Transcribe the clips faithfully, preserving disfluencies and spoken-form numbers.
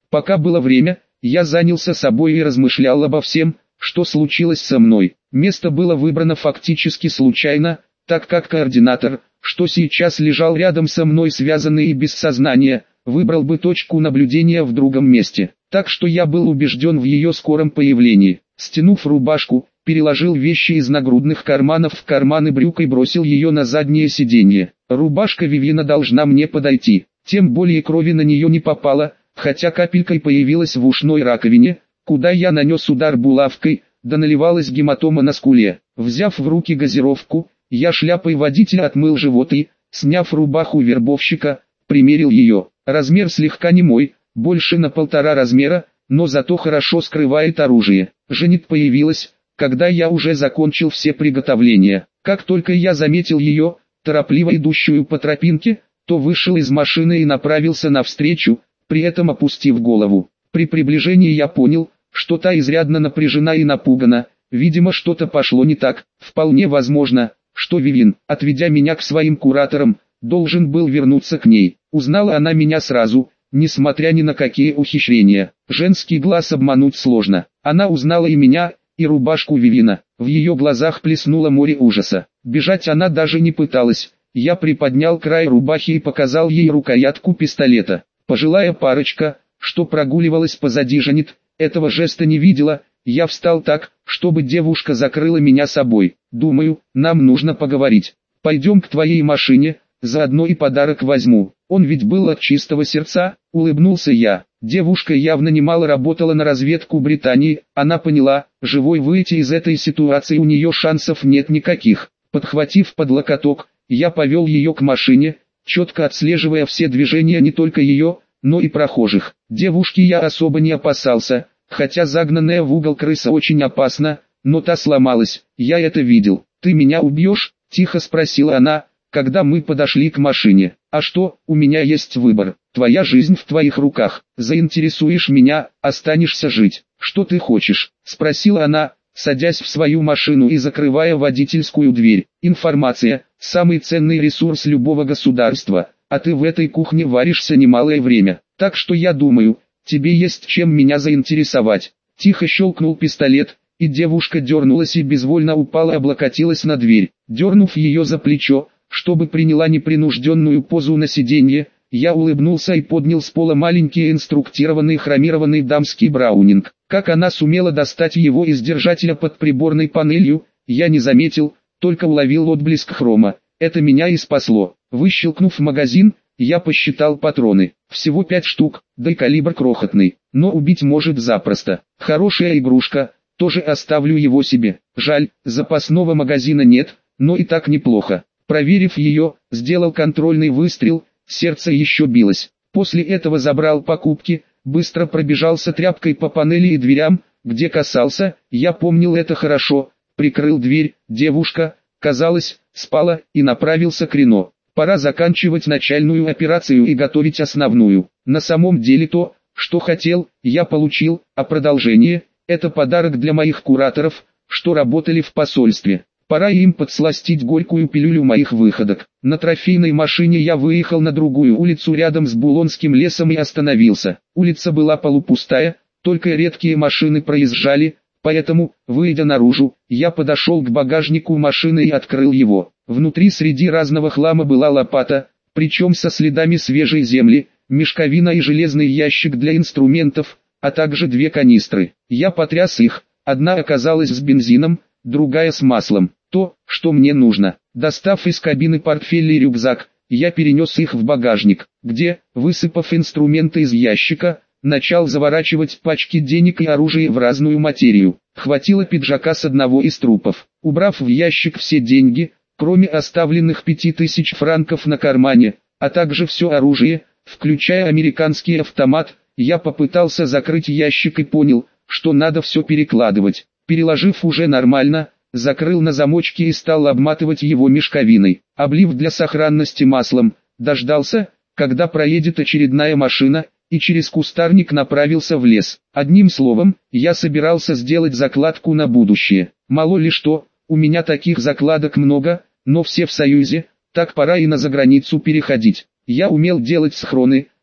Пока было время, я занялся собой и размышлял обо всем, что случилось со мной. Место было выбрано фактически случайно, так как координатор, что сейчас лежал рядом со мной связанный и без сознания, выбрал бы точку наблюдения в другом месте. Так что я был убежден в ее скором появлении. Стянув рубашку, переложил вещи из нагрудных карманов в карманы брюк и бросил ее на заднее сиденье. Рубашка Вивьена должна мне подойти, тем более крови на нее не попало, хотя капелькой появилась в ушной раковине, куда я нанес удар булавкой, да наливалась гематома на скуле. Взяв в руки газировку, я шляпой водителя отмыл живот и, сняв рубаху вербовщика, примерил ее. Размер слегка не мой, больше на полтора размера, но зато хорошо скрывает оружие. Женит появилась, когда я уже закончил все приготовления. Как только я заметил ее, торопливо идущую по тропинке, то вышел из машины и направился навстречу, при этом опустив голову. При приближении я понял, что та изрядно напряжена и напугана, видимо что-то пошло не так. Вполне возможно, что Вивьен, отведя меня к своим кураторам, должен был вернуться к ней. Узнала она меня сразу, несмотря ни на какие ухищрения. Женский глаз обмануть сложно. Она узнала и меня, и рубашку Вивьена. В ее глазах плеснуло море ужаса. Бежать она даже не пыталась. Я приподнял край рубахи и показал ей рукоятку пистолета. Пожилая парочка, что прогуливалась позади Женит, этого жеста не видела. Я встал так, чтобы девушка закрыла меня собой. Думаю, нам нужно поговорить. Пойдем к твоей машине, заодно и подарок возьму. Он ведь был от чистого сердца, улыбнулся я. Девушка явно немало работала на разведку Британии, она поняла, живой выйти из этой ситуации у нее шансов нет никаких. Подхватив под локоток, я повел ее к машине, четко отслеживая все движения не только ее, но и прохожих. Девушки я особо не опасался, хотя загнанная в угол крыса очень опасна, но та сломалась, я это видел. «Ты меня убьешь?» – тихо спросила она, когда мы подошли к машине. «А что, у меня есть выбор. Твоя жизнь в твоих руках. Заинтересуешь меня, останешься жить. Что ты хочешь?» – спросила она, садясь в свою машину и закрывая водительскую дверь. «Информация – самый ценный ресурс любого государства, а ты в этой кухне варишься немалое время. Так что я думаю, тебе есть чем меня заинтересовать». Тихо щелкнул пистолет, и девушка дернулась и безвольно упала, облокотилась на дверь. Дернув ее за плечо, чтобы приняла непринужденную позу на сиденье, я улыбнулся и поднял с пола маленький инструктированный хромированный дамский браунинг. Как она сумела достать его из держателя под приборной панелью, я не заметил, только уловил отблеск хрома. Это меня и спасло. Выщелкнув магазин, я посчитал патроны. Всего пять штук, да и калибр крохотный, но убить может запросто. Хорошая игрушка, тоже оставлю его себе. Жаль, запасного магазина нет, но и так неплохо. Проверив ее, сделал контрольный выстрел, сердце еще билось. После этого забрал покупки, быстро пробежался тряпкой по панели и дверям, где касался, я помнил это хорошо, прикрыл дверь, девушка, казалось, спала, и направился к Рено. Пора заканчивать начальную операцию и готовить основную. На самом деле то, что хотел, я получил, а продолжение – это подарок для моих кураторов, что работали в посольстве. Пора им подсластить горькую пилюлю моих выходок. На трофейной машине я выехал на другую улицу рядом с Булонским лесом и остановился. Улица была полупустая, только редкие машины проезжали, поэтому, выйдя наружу, я подошел к багажнику машины и открыл его. Внутри среди разного хлама была лопата, причем со следами свежей земли, мешковина и железный ящик для инструментов, а также две канистры. Я потряс их, одна оказалась с бензином, другая с маслом. То, что мне нужно. Достав из кабины портфель и рюкзак, я перенес их в багажник, где, высыпав инструменты из ящика, начал заворачивать пачки денег и оружия в разную материю. Хватило пиджака с одного из трупов. Убрав в ящик все деньги, кроме оставленных пяти тысяч франков на кармане, а также все оружие, включая американский автомат, я попытался закрыть ящик и понял, что надо все перекладывать. Переложив уже нормально, закрыл на замочке и стал обматывать его мешковиной. Облив для сохранности маслом, дождался, когда проедет очередная машина, и через кустарник направился в лес. Одним словом, я собирался сделать закладку на будущее. Мало ли что, у меня таких закладок много, но все в Союзе, так пора и на заграницу переходить. Я умел делать схроны,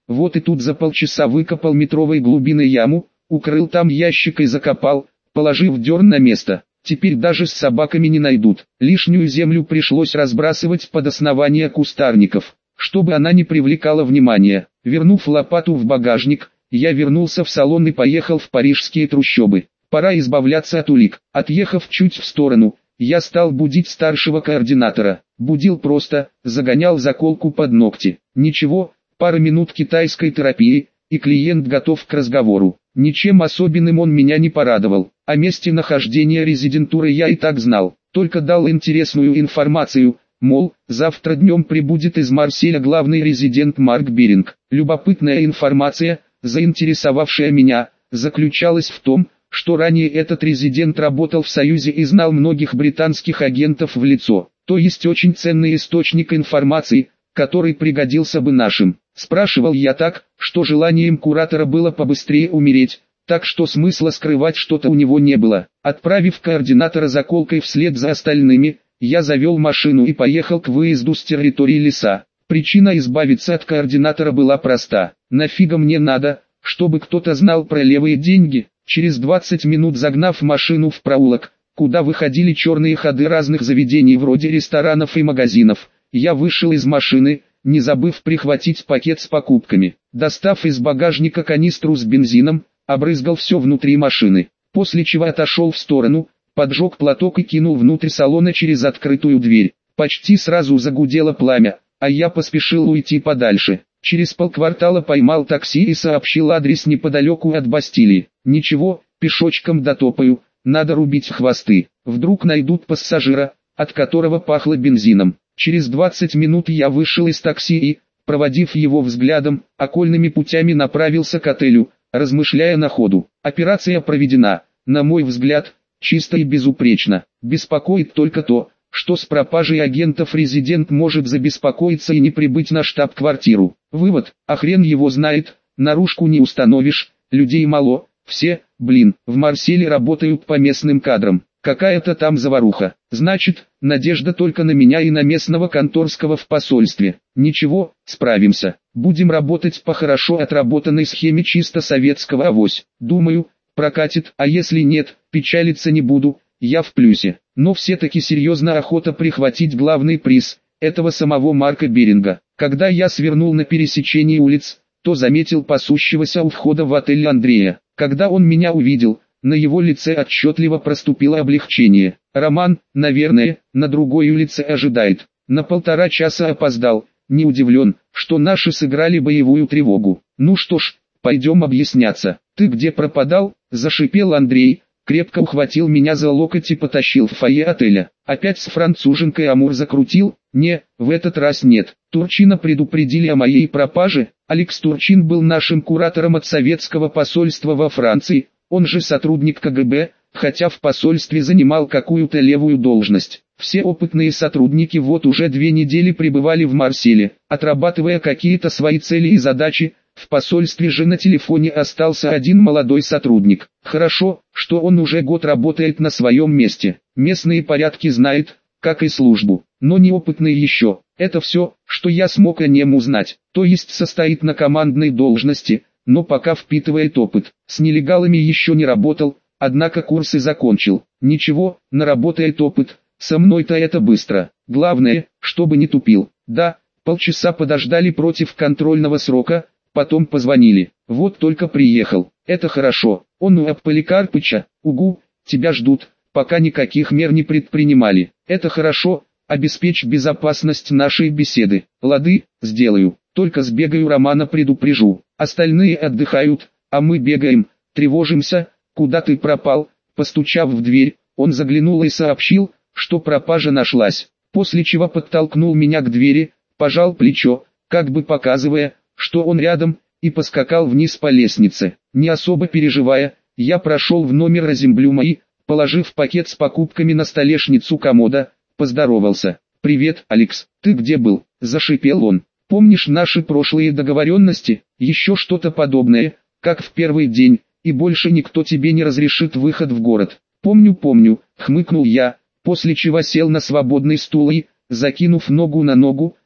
вот и тут за полчаса выкопал метровой глубины яму, укрыл там ящик и закопал, положив дерн на место. Теперь даже с собаками не найдут. Лишнюю землю пришлось разбрасывать под основание кустарников, чтобы она не привлекала внимания. Вернув лопату в багажник, я вернулся в салон и поехал в парижские трущобы. Пора избавляться от улик. Отъехав чуть в сторону, я стал будить старшего координатора. Будил просто, загонял заколку под ногти. Ничего, пара минут китайской терапии, и клиент готов к разговору. Ничем особенным он меня не порадовал. О месте нахождения резидентуры я и так знал, только дал интересную информацию, мол, завтра днем прибудет из Марселя главный резидент Марк Беринг. Любопытная информация, заинтересовавшая меня, заключалась в том, что ранее этот резидент работал в Союзе и знал многих британских агентов в лицо, то есть очень ценный источник информации, который пригодился бы нашим. Спрашивал я так, что желанием куратора было побыстрее умереть, так что смысла скрывать что-то у него не было. Отправив координатора заколкой вслед за остальными, я завел машину и поехал к выезду с территории леса. Причина избавиться от координатора была проста. Нафига мне надо, чтобы кто-то знал про левые деньги? Через двадцать минут, загнав машину в проулок, куда выходили черные ходы разных заведений вроде ресторанов и магазинов, я вышел из машины, не забыв прихватить пакет с покупками. Достав из багажника канистру с бензином, обрызгал все внутри машины, после чего отошел в сторону, поджег платок и кинул внутрь салона через открытую дверь. Почти сразу загудело пламя, а я поспешил уйти подальше. Через полквартала поймал такси и сообщил адрес неподалеку от Бастилии. Ничего, пешочком дотопаю, надо рубить хвосты. Вдруг найдут пассажира, от которого пахло бензином. Через двадцать минут я вышел из такси и, проводив его взглядом, окольными путями направился к отелю, размышляя на ходу. Операция проведена, на мой взгляд, чисто и безупречно. Беспокоит только то, что с пропажей агентов резидент может забеспокоиться и не прибыть на штаб-квартиру. Вывод: а хрен его знает, наружку не установишь, людей мало, все, блин, в Марселе работают по местным кадрам. Какая-то там заваруха. Значит, надежда только на меня и на местного конторского в посольстве. Ничего, справимся. Будем работать по хорошо отработанной схеме чисто советского авось. Думаю, прокатит, а если нет, печалиться не буду, я в плюсе. Но все-таки серьезно охота прихватить главный приз, этого самого Марка Беринга. Когда я свернул на пересечении улиц, то заметил пасущегося у входа в отель Андрея. Когда он меня увидел, на его лице отчетливо проступило облегчение. Роман, наверное, на другой улице ожидает. На полтора часа опоздал, не удивлен, что наши сыграли боевую тревогу. Ну что ж, пойдем объясняться. Ты где пропадал? Зашипел Андрей, крепко ухватил меня за локоть и потащил в фойе отеля. Опять с француженкой амур закрутил? Не, в этот раз нет. Турчина предупредили о моей пропаже. Алекс Турчин был нашим куратором от советского посольства во Франции. Он же сотрудник ка гэ бэ, хотя в посольстве занимал какую-то левую должность. Все опытные сотрудники вот уже две недели пребывали в Марселе, отрабатывая какие-то свои цели и задачи. В посольстве же на телефоне остался один молодой сотрудник. Хорошо, что он уже год работает на своем месте. Местные порядки знает, как и службу, но неопытный еще. Это все, что я смог о нем узнать. То есть состоит на командной должности, но пока впитывает опыт. С нелегалами еще не работал, однако курсы закончил. Ничего, наработает опыт, со мной-то это быстро. Главное, чтобы не тупил. Да, полчаса подождали против контрольного срока, потом позвонили. Вот только приехал. Это хорошо. Он у Поликарпыча. Угу, тебя ждут, пока никаких мер не предпринимали. Это хорошо, обеспечь безопасность нашей беседы. Лады, сделаю. Только сбегаю, Романа предупрежу. Остальные отдыхают, а мы бегаем, тревожимся. Куда ты пропал? Постучав в дверь, он заглянул и сообщил, что пропажа нашлась. После чего подтолкнул меня к двери, пожал плечо, как бы показывая, что он рядом, и поскакал вниз по лестнице. Не особо переживая, я прошел в номер Розенблюма и, положив пакет с покупками на столешницу комода, поздоровался. «Привет, Алекс, ты где был?» – зашипел он. «Помнишь наши прошлые договоренности? Еще что-то подобное, как в первый день, и больше никто тебе не разрешит выход в город». «Помню, помню», – хмыкнул я, после чего сел на свободный стул и, закинув ногу на ногу,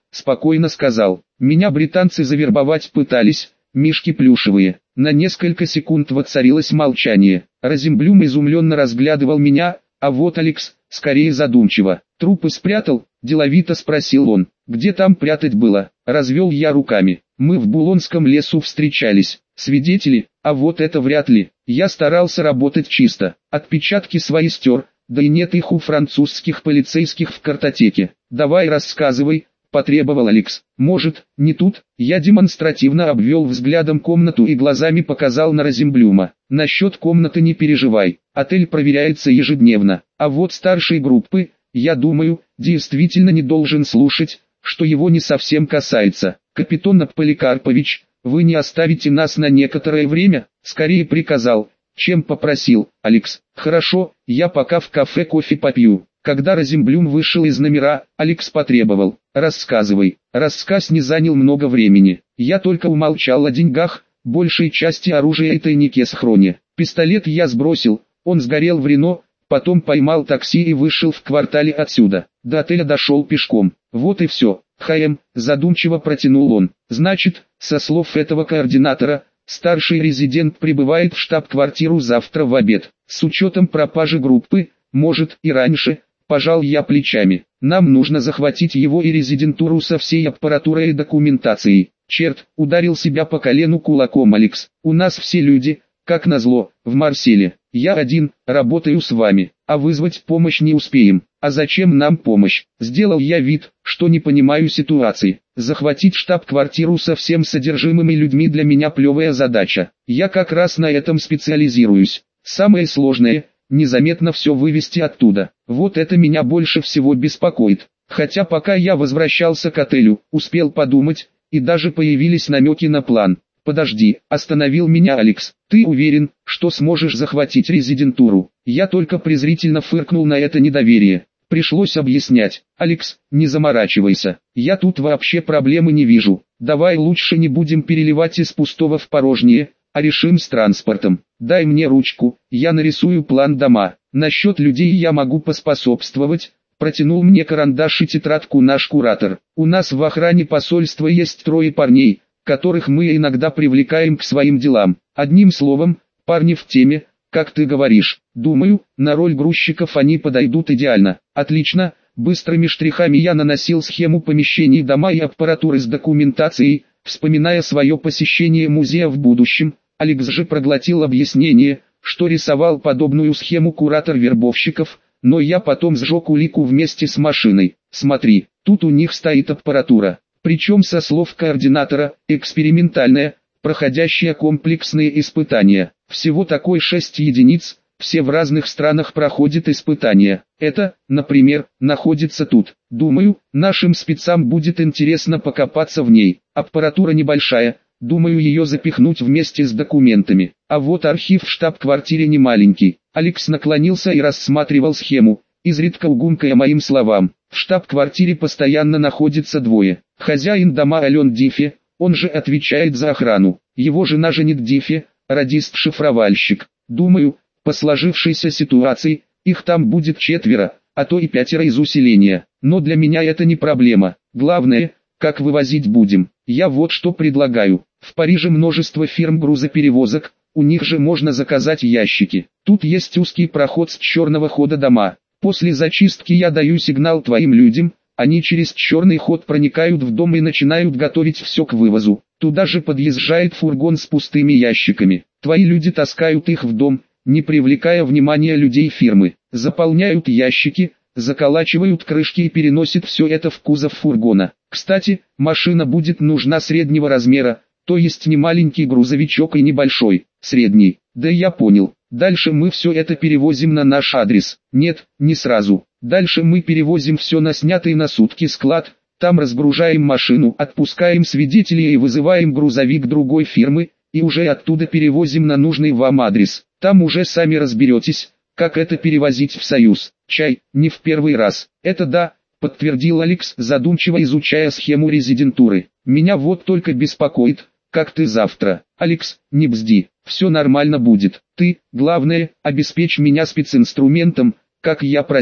спокойно сказал. Меня британцы завербовать пытались, мишки плюшевые. На несколько секунд воцарилось молчание. Розенблюм изумленно разглядывал меня, а вот Алекс, скорее задумчиво. Трупы спрятал? Деловито спросил он. Где там прятать было? Развел я руками. Мы в Булонском лесу встречались. Свидетели? А вот это вряд ли. Я старался работать чисто. Отпечатки свои стер, да и нет их у французских полицейских в картотеке. Давай рассказывай, потребовал Алекс. Может, не тут? Я демонстративно обвел взглядом комнату и глазами показал на Розенблюма. Насчет комнаты не переживай, отель проверяется ежедневно. А вот старшей группы, я думаю, действительно не должен слушать, что его не совсем касается. Капитан Поликарпович, вы не оставите нас на некоторое время? Скорее приказал, чем попросил. Алекс, хорошо, я пока в кафе кофе попью. Когда Розенблюм вышел из номера, Алекс потребовал. Рассказывай. Рассказ не занял много времени. Я только умолчал о деньгах, большей части оружия и тайнике схроне. Пистолет я сбросил, он сгорел в Рено, потом поймал такси и вышел в квартале отсюда. До отеля дошел пешком. Вот и все. ХМ, задумчиво протянул он. Значит, со слов этого координатора, старший резидент прибывает в штаб-квартиру завтра в обед. С учетом пропажи группы, может и раньше, пожал я плечами. Нам нужно захватить его и резидентуру со всей аппаратурой и документацией. Черт, ударил себя по колену кулаком Алекс. У нас все люди, как назло, в Марселе. Я один, работаю с вами, а вызвать помощь не успеем. А зачем нам помощь? Сделал я вид, что не понимаю ситуации. Захватить штаб-квартиру со всем содержимым и людьми для меня плевая задача. Я как раз на этом специализируюсь. Самое сложное – незаметно все вывести оттуда. Вот это меня больше всего беспокоит. Хотя пока я возвращался к отелю, успел подумать, и даже появились намеки на план. «Подожди», – остановил меня Алекс. «Ты уверен, что сможешь захватить резидентуру?» Я только презрительно фыркнул на это недоверие. Пришлось объяснять. «Алекс, не заморачивайся. Я тут вообще проблемы не вижу. Давай лучше не будем переливать из пустого в порожнее, а решим с транспортом. Дай мне ручку, я нарисую план дома. Насчет людей я могу поспособствовать». Протянул мне карандаш и тетрадку наш куратор. «У нас в охране посольства есть трое парней, которых мы иногда привлекаем к своим делам. Одним словом, парни в теме, как ты говоришь. Думаю, на роль грузчиков они подойдут идеально». «Отлично». Быстрыми штрихами я наносил схему помещений дома и аппаратуры с документацией, вспоминая свое посещение музея в будущем. Алекс же проглотил объяснение, что рисовал подобную схему куратор вербовщиков, но я потом сжег улику вместе с машиной. «Смотри, тут у них стоит аппаратура. Причем со слов координатора, экспериментальная, проходящая комплексные испытания. Всего такой шесть единиц, все в разных странах проходят испытания. Это, например, находится тут. Думаю, нашим спецам будет интересно покопаться в ней. Аппаратура небольшая, думаю ее запихнуть вместе с документами. А вот архив в штаб-квартире не маленький». Алекс наклонился и рассматривал схему, изредка угумкая моим словам. В штаб-квартире постоянно находится двое. Хозяин дома Ален Дифи, он же отвечает за охрану. Его жена Женит Дифи, радист-шифровальщик. Думаю, по сложившейся ситуации, их там будет четверо, а то и пятеро из усиления. Но для меня это не проблема. Главное, как вывозить будем. Я вот что предлагаю. В Париже множество фирм грузоперевозок, у них же можно заказать ящики. Тут есть узкий проход с черного хода дома. После зачистки я даю сигнал твоим людям, они через черный ход проникают в дом и начинают готовить все к вывозу. Туда же подъезжает фургон с пустыми ящиками. Твои люди таскают их в дом, не привлекая внимания людей фирмы. Заполняют ящики, заколачивают крышки и переносят все это в кузов фургона. Кстати, машина будет нужна среднего размера, то есть не маленький грузовичок и небольшой, средний. Да я понял. Дальше мы все это перевозим на наш адрес. Нет, не сразу. Дальше мы перевозим все на снятый на сутки склад, там разгружаем машину, отпускаем свидетелей и вызываем грузовик другой фирмы, и уже оттуда перевозим на нужный вам адрес. Там уже сами разберетесь, как это перевозить в Союз. Чай, не в первый раз. Это да, подтвердил Алекс, задумчиво изучая схему резидентуры. Меня вот только беспокоит, как ты завтра. Алекс, не бзди, все нормально будет. Ты, главное, обеспечь меня специнструментом, как я просил.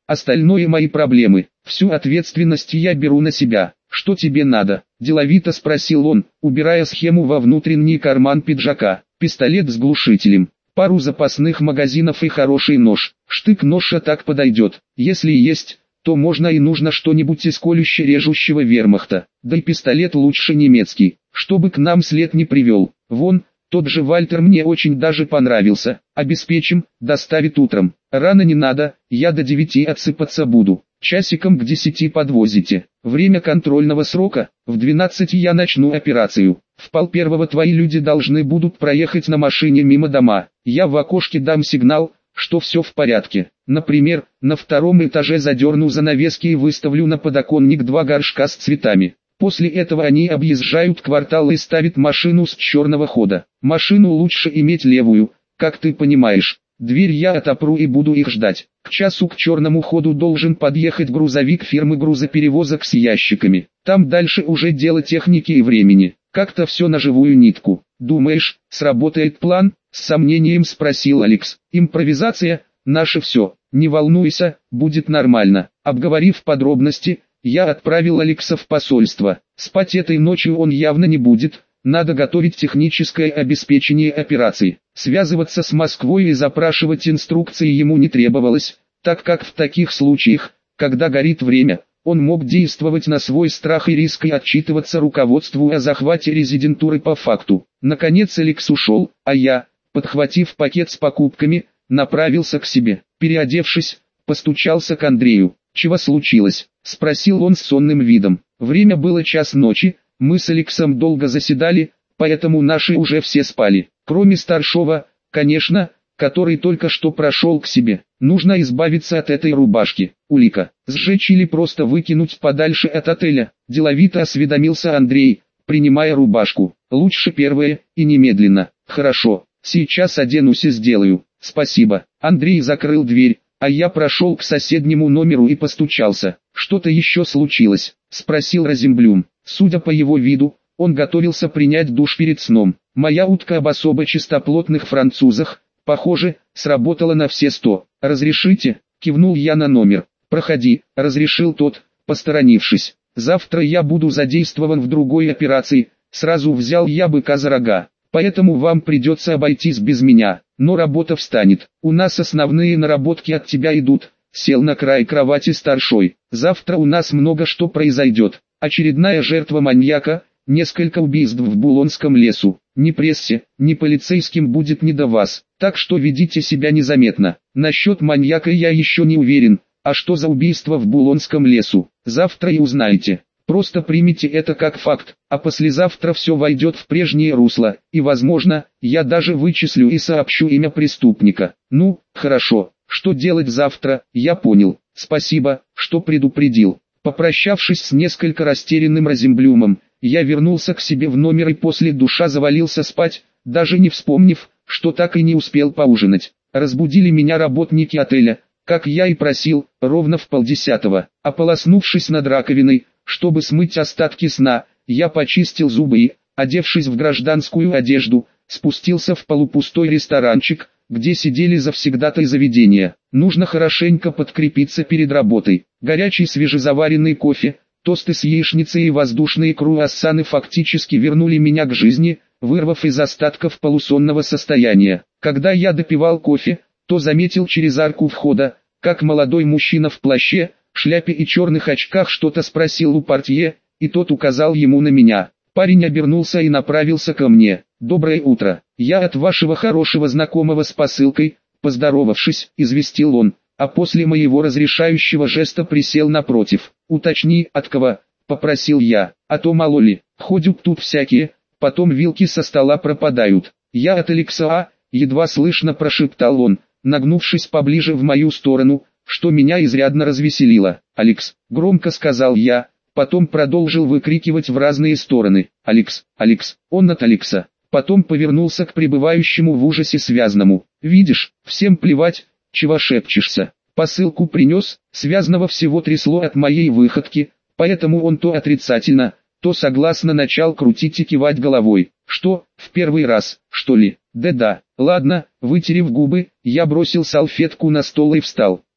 Остальное мои проблемы. Всю ответственность я беру на себя. Что тебе надо? Деловито спросил он, убирая схему во внутренний карман пиджака. Пистолет с глушителем, пару запасных магазинов и хороший нож. Штык-нож так подойдет. Если есть, то можно и нужно что-нибудь из колюще-режущего вермахта. Да и пистолет лучше немецкий, чтобы к нам след не привел. Вон, тот же Вальтер мне очень даже понравился. Обеспечим, доставит утром. Рано не надо, я до девяти отсыпаться буду. Часиком к десяти подвозите. Время контрольного срока, в двенадцать я начну операцию. В пол первого твои люди должны будут проехать на машине мимо дома. Я в окошке дам сигнал, что все в порядке. Например, на втором этаже задерну занавески и выставлю на подоконник два горшка с цветами. После этого они объезжают квартал и ставят машину с черного хода. Машину лучше иметь левую, как ты понимаешь. Дверь я отопру и буду их ждать. К часу к черному ходу должен подъехать грузовик фирмы грузоперевозок с ящиками. Там дальше уже дело техники и времени. Как-то все на живую нитку. Думаешь, сработает план? С сомнением спросил Алекс. Импровизация – наше все. Не волнуйся, будет нормально. Обговорив подробности, я отправил Алекса в посольство. Спать этой ночью он явно не будет. Надо готовить техническое обеспечение операции. Связываться с Москвой и запрашивать инструкции ему не требовалось, так как в таких случаях, когда горит время, он мог действовать на свой страх и риск и отчитываться руководству о захвате резидентуры по факту. Наконец Алекс ушел, а я, подхватив пакет с покупками, направился к себе. Переодевшись, постучался к Андрею. «Чего случилось?» – спросил он с сонным видом. Время было час ночи, мы с Алексом долго заседали, поэтому наши уже все спали. Кроме старшего, конечно, который только что прошел к себе. Нужно избавиться от этой рубашки. Улика. Сжечь или просто выкинуть подальше от отеля. Деловито осведомился Андрей, принимая рубашку. Лучше первое, и немедленно. Хорошо, сейчас оденусь и сделаю. Спасибо. Андрей закрыл дверь, а я прошел к соседнему номеру и постучался. Что-то еще случилось? Спросил Розенблюм. Судя по его виду, он готовился принять душ перед сном. Моя утка об особо чистоплотных французах, похоже, сработала на все сто. «Разрешите?» – кивнул я на номер. «Проходи», – разрешил тот, посторонившись. «Завтра я буду задействован в другой операции», – сразу взял я быка за рога. «Поэтому вам придется обойтись без меня, но работа встанет. У нас основные наработки от тебя идут», – сел на край кровати старшой. «Завтра у нас много что произойдет. Очередная жертва маньяка, несколько убийств в Булонском лесу. Ни прессе, ни полицейским будет не до вас, так что ведите себя незаметно. Насчет маньяка я еще не уверен, а что за убийство в Булонском лесу, завтра и узнаете. Просто примите это как факт, а послезавтра все войдет в прежнее русло, и возможно, я даже вычислю и сообщу имя преступника. Ну, хорошо, что делать завтра, я понял, спасибо, что предупредил». Попрощавшись с несколько растерянным Розенблюмом, я вернулся к себе в номер и после душа завалился спать, даже не вспомнив, что так и не успел поужинать. Разбудили меня работники отеля, как я и просил, ровно в полдесятого. Ополоснувшись над раковиной, чтобы смыть остатки сна, я почистил зубы и, одевшись в гражданскую одежду, спустился в полупустой ресторанчик, где сидели завсегдатай заведения. Нужно хорошенько подкрепиться перед работой. Горячий свежезаваренный кофе, тосты с яичницей и воздушные круассаны фактически вернули меня к жизни, вырвав из остатков полусонного состояния. Когда я допивал кофе, то заметил через арку входа, как молодой мужчина в плаще, шляпе и черных очках что-то спросил у портье, и тот указал ему на меня. Парень обернулся и направился ко мне. «Доброе утро. Я от вашего хорошего знакомого с посылкой», поздоровавшись, известил он, а после моего разрешающего жеста присел напротив. «Уточни, от кого?» – попросил я, «а то мало ли, ходят тут всякие, потом вилки со стола пропадают». «Я от Алекса», – едва слышно прошептал он, нагнувшись поближе в мою сторону, что меня изрядно развеселило. «Алекс», – громко сказал я, потом продолжил выкрикивать в разные стороны. «Алекс, Алекс, он от Алекса». Потом повернулся к пребывающему в ужасе связному. «Видишь, всем плевать, чего шепчешься. Посылку принес, связного всего трясло от моей выходки, поэтому он то отрицательно, то согласно начал крутить и кивать головой. Что, в первый раз, что ли? Да-да, ладно». Вытерев губы, я бросил салфетку на стол и встал.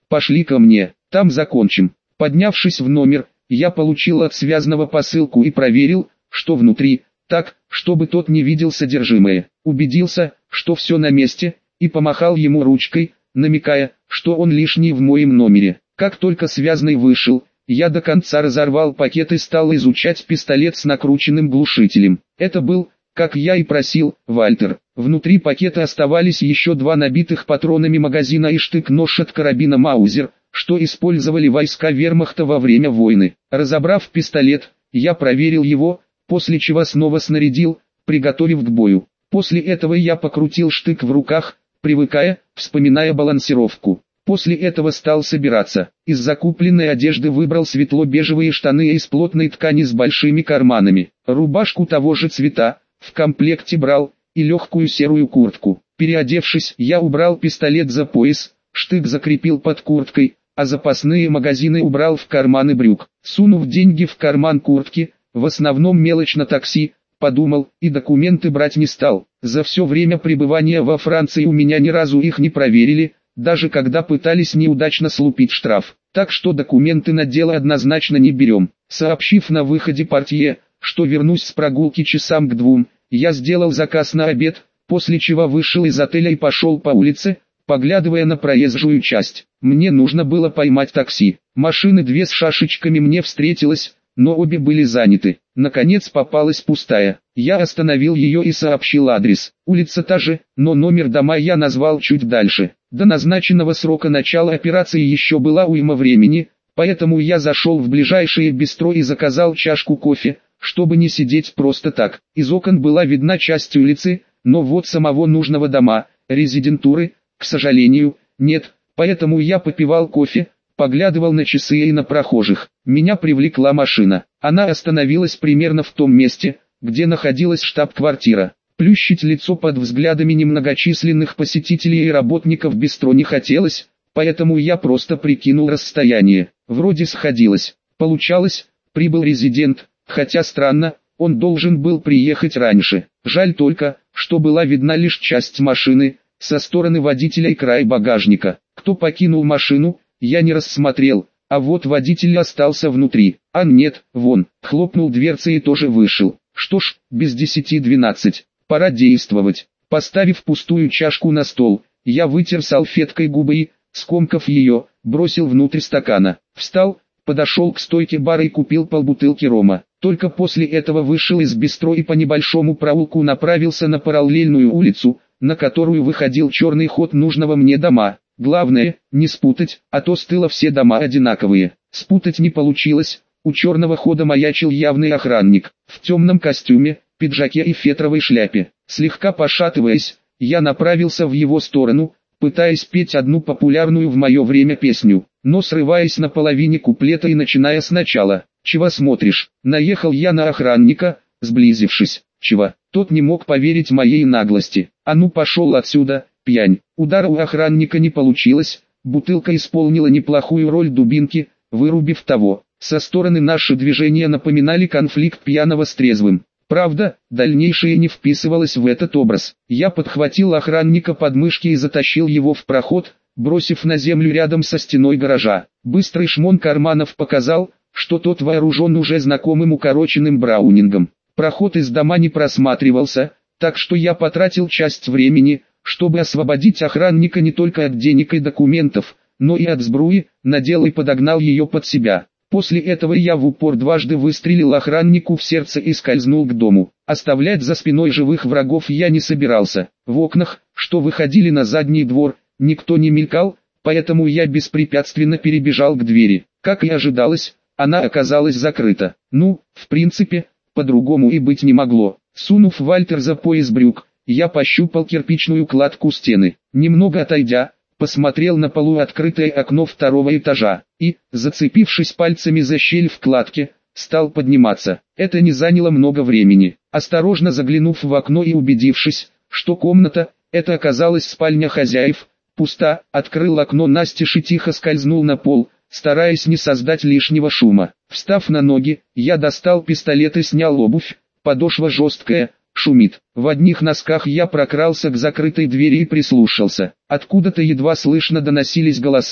Пошли ко мне, там закончим. Поднявшись в номер, я получил от связного посылку и проверил, что внутри, так, чтобы тот не видел содержимое. Убедился, что все на месте, и помахал ему ручкой, намекая, что он лишний в моем номере. Как только связный вышел, я до конца разорвал пакет и стал изучать пистолет с накрученным глушителем. Это был, как я и просил, Вальтер. Внутри пакета оставались еще два набитых патронами магазина и штык-нож от карабина Маузер, что использовали войска вермахта во время войны. Разобрав пистолет, я проверил его, после чего снова снарядил, приготовив к бою. После этого я покрутил штык в руках, привыкая, вспоминая балансировку. После этого стал собираться. Из закупленной одежды выбрал светло-бежевые штаны из плотной ткани с большими карманами, рубашку того же цвета, в комплекте брал, и легкую серую куртку. Переодевшись, я убрал пистолет за пояс, штык закрепил под курткой, а запасные магазины убрал в карманы брюк. Сунув деньги в карман куртки, в основном мелочь на такси, подумал, и документы брать не стал. За все время пребывания во Франции у меня ни разу их не проверили, даже когда пытались неудачно слупить штраф. Так что документы на дело однозначно не берем. Сообщив на выходе портье, что вернусь с прогулки часам к двум, я сделал заказ на обед, после чего вышел из отеля и пошел по улице, поглядывая на проезжую часть. Мне нужно было поймать такси. Машины две с шашечками мне встретилось, но обе были заняты. Наконец попалась пустая. Я остановил ее и сообщил адрес. Улица та же, но номер дома я назвал чуть дальше. До назначенного срока начала операции еще была уйма времени, поэтому я зашел в ближайшее бистро и заказал чашку кофе, чтобы не сидеть просто так. Из окон была видна часть улицы, но вот самого нужного дома, резидентуры, к сожалению, нет, поэтому я попивал кофе, поглядывал на часы и на прохожих. Меня привлекла машина. Она остановилась примерно в том месте, где находилась штаб-квартира. Плющить лицо под взглядами немногочисленных посетителей и работников бистро не хотелось, поэтому я просто прикинул расстояние. Вроде сходилось. Получалось, прибыл резидент, хотя странно, он должен был приехать раньше. Жаль только, что была видна лишь часть машины, со стороны водителя и край багажника. Кто покинул машину, я не рассмотрел, а вот водитель остался внутри. А нет, вон, хлопнул дверцей и тоже вышел. Что ж, без десяти двенадцать, пора действовать. Поставив пустую чашку на стол, я вытер салфеткой губы и, скомкав ее, бросил внутрь стакана. Встал, подошел к стойке бара и купил полбутылки рома. Только после этого вышел из бистро и по небольшому проулку направился на параллельную улицу, на которую выходил черный ход нужного мне дома. Главное, не спутать, а то с тыла все дома одинаковые. Спутать не получилось, у черного хода маячил явный охранник, в темном костюме, пиджаке и фетровой шляпе. Слегка пошатываясь, я направился в его сторону, пытаясь петь одну популярную в мое время песню, но срываясь на половине куплета и начиная сначала. «Чего смотришь?» Наехал я на охранника, сблизившись. «Чего?» Тот не мог поверить моей наглости. «А ну пошел отсюда, пьянь!» Удара у охранника не получилось, бутылка исполнила неплохую роль дубинки, вырубив того. Со стороны наши движения напоминали конфликт пьяного с трезвым. Правда, дальнейшее не вписывалось в этот образ. Я подхватил охранника под мышки и затащил его в проход, бросив на землю рядом со стеной гаража. Быстрый шмон карманов показал, что тот вооружен уже знакомым укороченным браунингом. Проход из дома не просматривался, так что я потратил часть времени, чтобы освободить охранника не только от денег и документов, но и от сбруи, надел и подогнал ее под себя. После этого я в упор дважды выстрелил охраннику в сердце и скользнул к дому. Оставлять за спиной живых врагов я не собирался. В окнах, что выходили на задний двор, никто не мелькал, поэтому я беспрепятственно перебежал к двери. Как и ожидалось, она оказалась закрыта. Ну, в принципе, по-другому и быть не могло. Сунув Вальтер за пояс брюк, я пощупал кирпичную кладку стены. Немного отойдя, посмотрел на полу открытое окно второго этажа, и, зацепившись пальцами за щель в кладке, стал подниматься. Это не заняло много времени. Осторожно заглянув в окно и убедившись, что комната, это оказалась спальня хозяев, пуста, открыл окно настежь и тихо скользнул на пол, стараясь не создать лишнего шума. Встав на ноги, я достал пистолет и снял обувь, подошва жесткая, шумит. В одних носках я прокрался к закрытой двери и прислушался. Откуда-то едва слышно доносились голоса,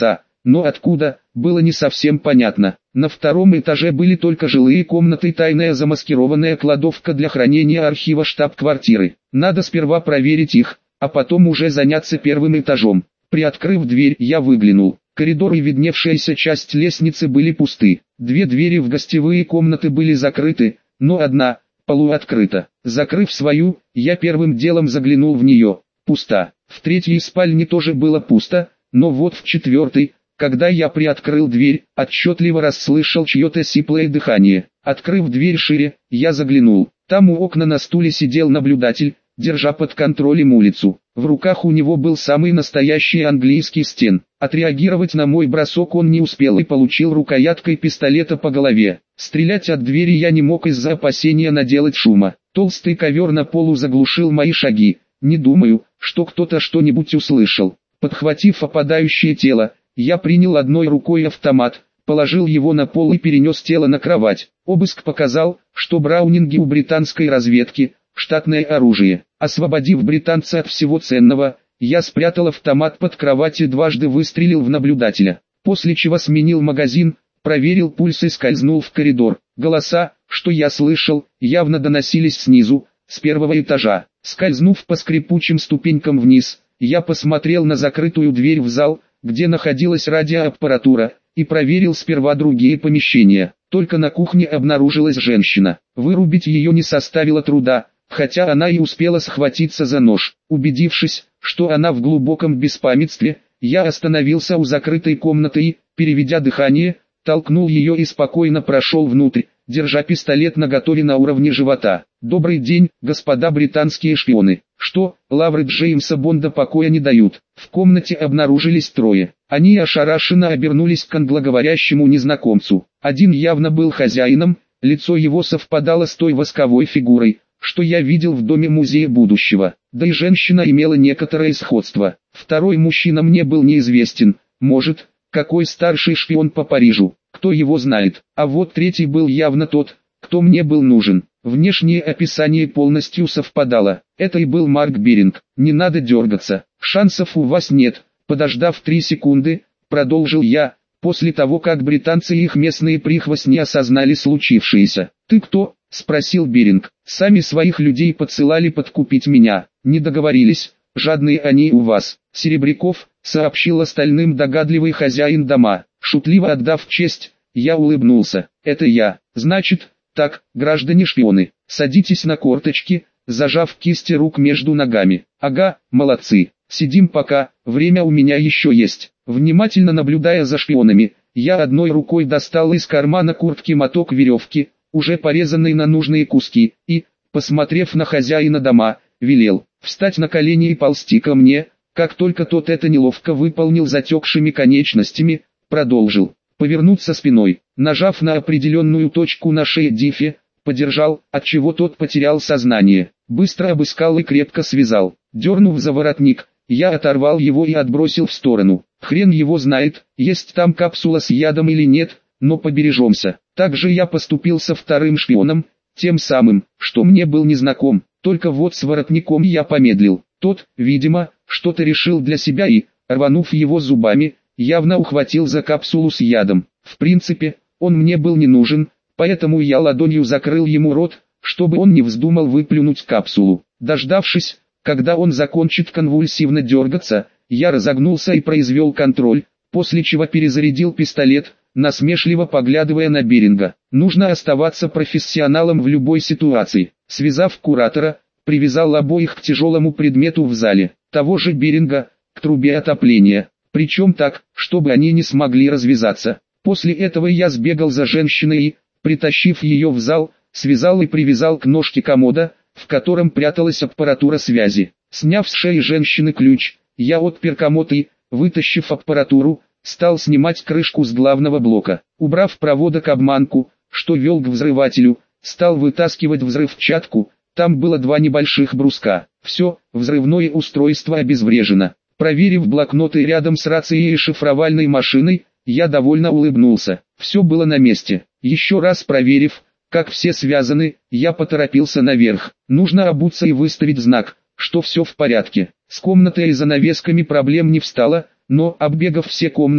но откуда, было не совсем понятно. На втором этаже были только жилые комнаты и тайная замаскированная кладовка для хранения архива штаб-квартиры. Надо сперва проверить их, а потом уже заняться первым этажом. Приоткрыв дверь, я выглянул. Коридор и видневшаяся часть лестницы были пусты. Две двери в гостевые комнаты были закрыты, но одна, полуоткрыта. Закрыв свою, я первым делом заглянул в нее. Пусто. В третьей спальне тоже было пусто, но вот в четвертой, когда я приоткрыл дверь, отчетливо расслышал чье-то сиплое дыхание. Открыв дверь шире, я заглянул. Там у окна на стуле сидел наблюдатель, держа под контролем улицу. В руках у него был самый настоящий английский стен. Отреагировать на мой бросок он не успел и получил рукояткой пистолета по голове. Стрелять от двери я не мог из-за опасения наделать шума. Толстый ковер на полу заглушил мои шаги. Не думаю, что кто-то что-нибудь услышал. Подхватив опадающее тело, я принял одной рукой автомат, положил его на пол и перенес тело на кровать. Обыск показал, что браунинги у британской разведки – штатное оружие. Освободив британца от всего ценного, я спрятал автомат под кровать и дважды выстрелил в наблюдателя. После чего сменил магазин, проверил пульс и скользнул в коридор. Голоса, что я слышал, явно доносились снизу, с первого этажа. Скользнув по скрипучим ступенькам вниз, я посмотрел на закрытую дверь в зал, где находилась радиоаппаратура, и проверил сперва другие помещения. Только на кухне обнаружилась женщина. Вырубить ее не составило труда, хотя она и успела схватиться за нож. Убедившись, что она в глубоком беспамятстве, я остановился у закрытой комнаты и, переведя дыхание, толкнул ее и спокойно прошел внутрь, держа пистолет наготове на уровне живота. «Добрый день, господа британские шпионы. Что, лавры Джеймса Бонда покоя не дают?» В комнате обнаружились трое. Они ошарашенно обернулись к англоговорящему незнакомцу. Один явно был хозяином, лицо его совпадало с той восковой фигурой, что я видел в доме музея будущего. Да и женщина имела некоторое сходство. Второй мужчина мне был неизвестен. Может, какой старший шпион по Парижу, кто его знает. А вот третий был явно тот, кто мне был нужен. Внешнее описание полностью совпадало. Это и был Марк Беринг. Не надо дергаться, шансов у вас нет. Подождав три секунды, продолжил я, после того как британцы и их местные прихвостни осознали случившееся. «Ты кто?» — спросил Беринг. «Сами своих людей подсылали подкупить меня. Не договорились, жадные они у вас». Серебряков, сообщил остальным догадливый хозяин дома. Шутливо отдав честь, я улыбнулся. «Это я. Значит, так, граждане-шпионы, садитесь на корточки, зажав кисти рук между ногами. Ага, молодцы. Сидим пока, время у меня еще есть». Внимательно наблюдая за шпионами, я одной рукой достал из кармана куртки моток веревки, уже порезанный на нужные куски, и, посмотрев на хозяина дома, велел встать на колени и ползти ко мне. Как только тот это неловко выполнил затекшими конечностями, продолжил повернуться спиной, нажав на определенную точку на шее Диффи, подержал, отчего тот потерял сознание, быстро обыскал и крепко связал. Дернув за воротник, я оторвал его и отбросил в сторону. Хрен его знает, есть там капсула с ядом или нет, но побережемся. Также я поступил со вторым шпионом, тем самым, что мне был незнаком, только вот с воротником я помедлил. Тот, видимо, что-то решил для себя и, рванув его зубами, явно ухватил за капсулу с ядом. В принципе, он мне был не нужен, поэтому я ладонью закрыл ему рот, чтобы он не вздумал выплюнуть капсулу. Дождавшись, когда он закончит конвульсивно дергаться, я разогнулся и произвел контроль, после чего перезарядил пистолет, насмешливо поглядывая на Беринга. Нужно оставаться профессионалом в любой ситуации. Связав куратора, привязал обоих к тяжелому предмету в зале, того же Беринга, к трубе отопления, причем так, чтобы они не смогли развязаться. После этого я сбегал за женщиной и, притащив ее в зал, связал и привязал к ножке комода, в котором пряталась аппаратура связи. Сняв с шеи женщины ключ, я отпер комод и, вытащив аппаратуру, стал снимать крышку с главного блока. Убрав проводок-обманку, что вел к взрывателю, стал вытаскивать взрывчатку. Там было два небольших бруска. Все, взрывное устройство обезврежено. Проверив блокноты рядом с рацией и шифровальной машиной, я довольно улыбнулся. Все было на месте. Еще раз проверив, как все связаны, я поторопился наверх. Нужно обуться и выставить знак, что все в порядке. С комнатой и занавесками проблем не встало, но, оббегав все комнаты,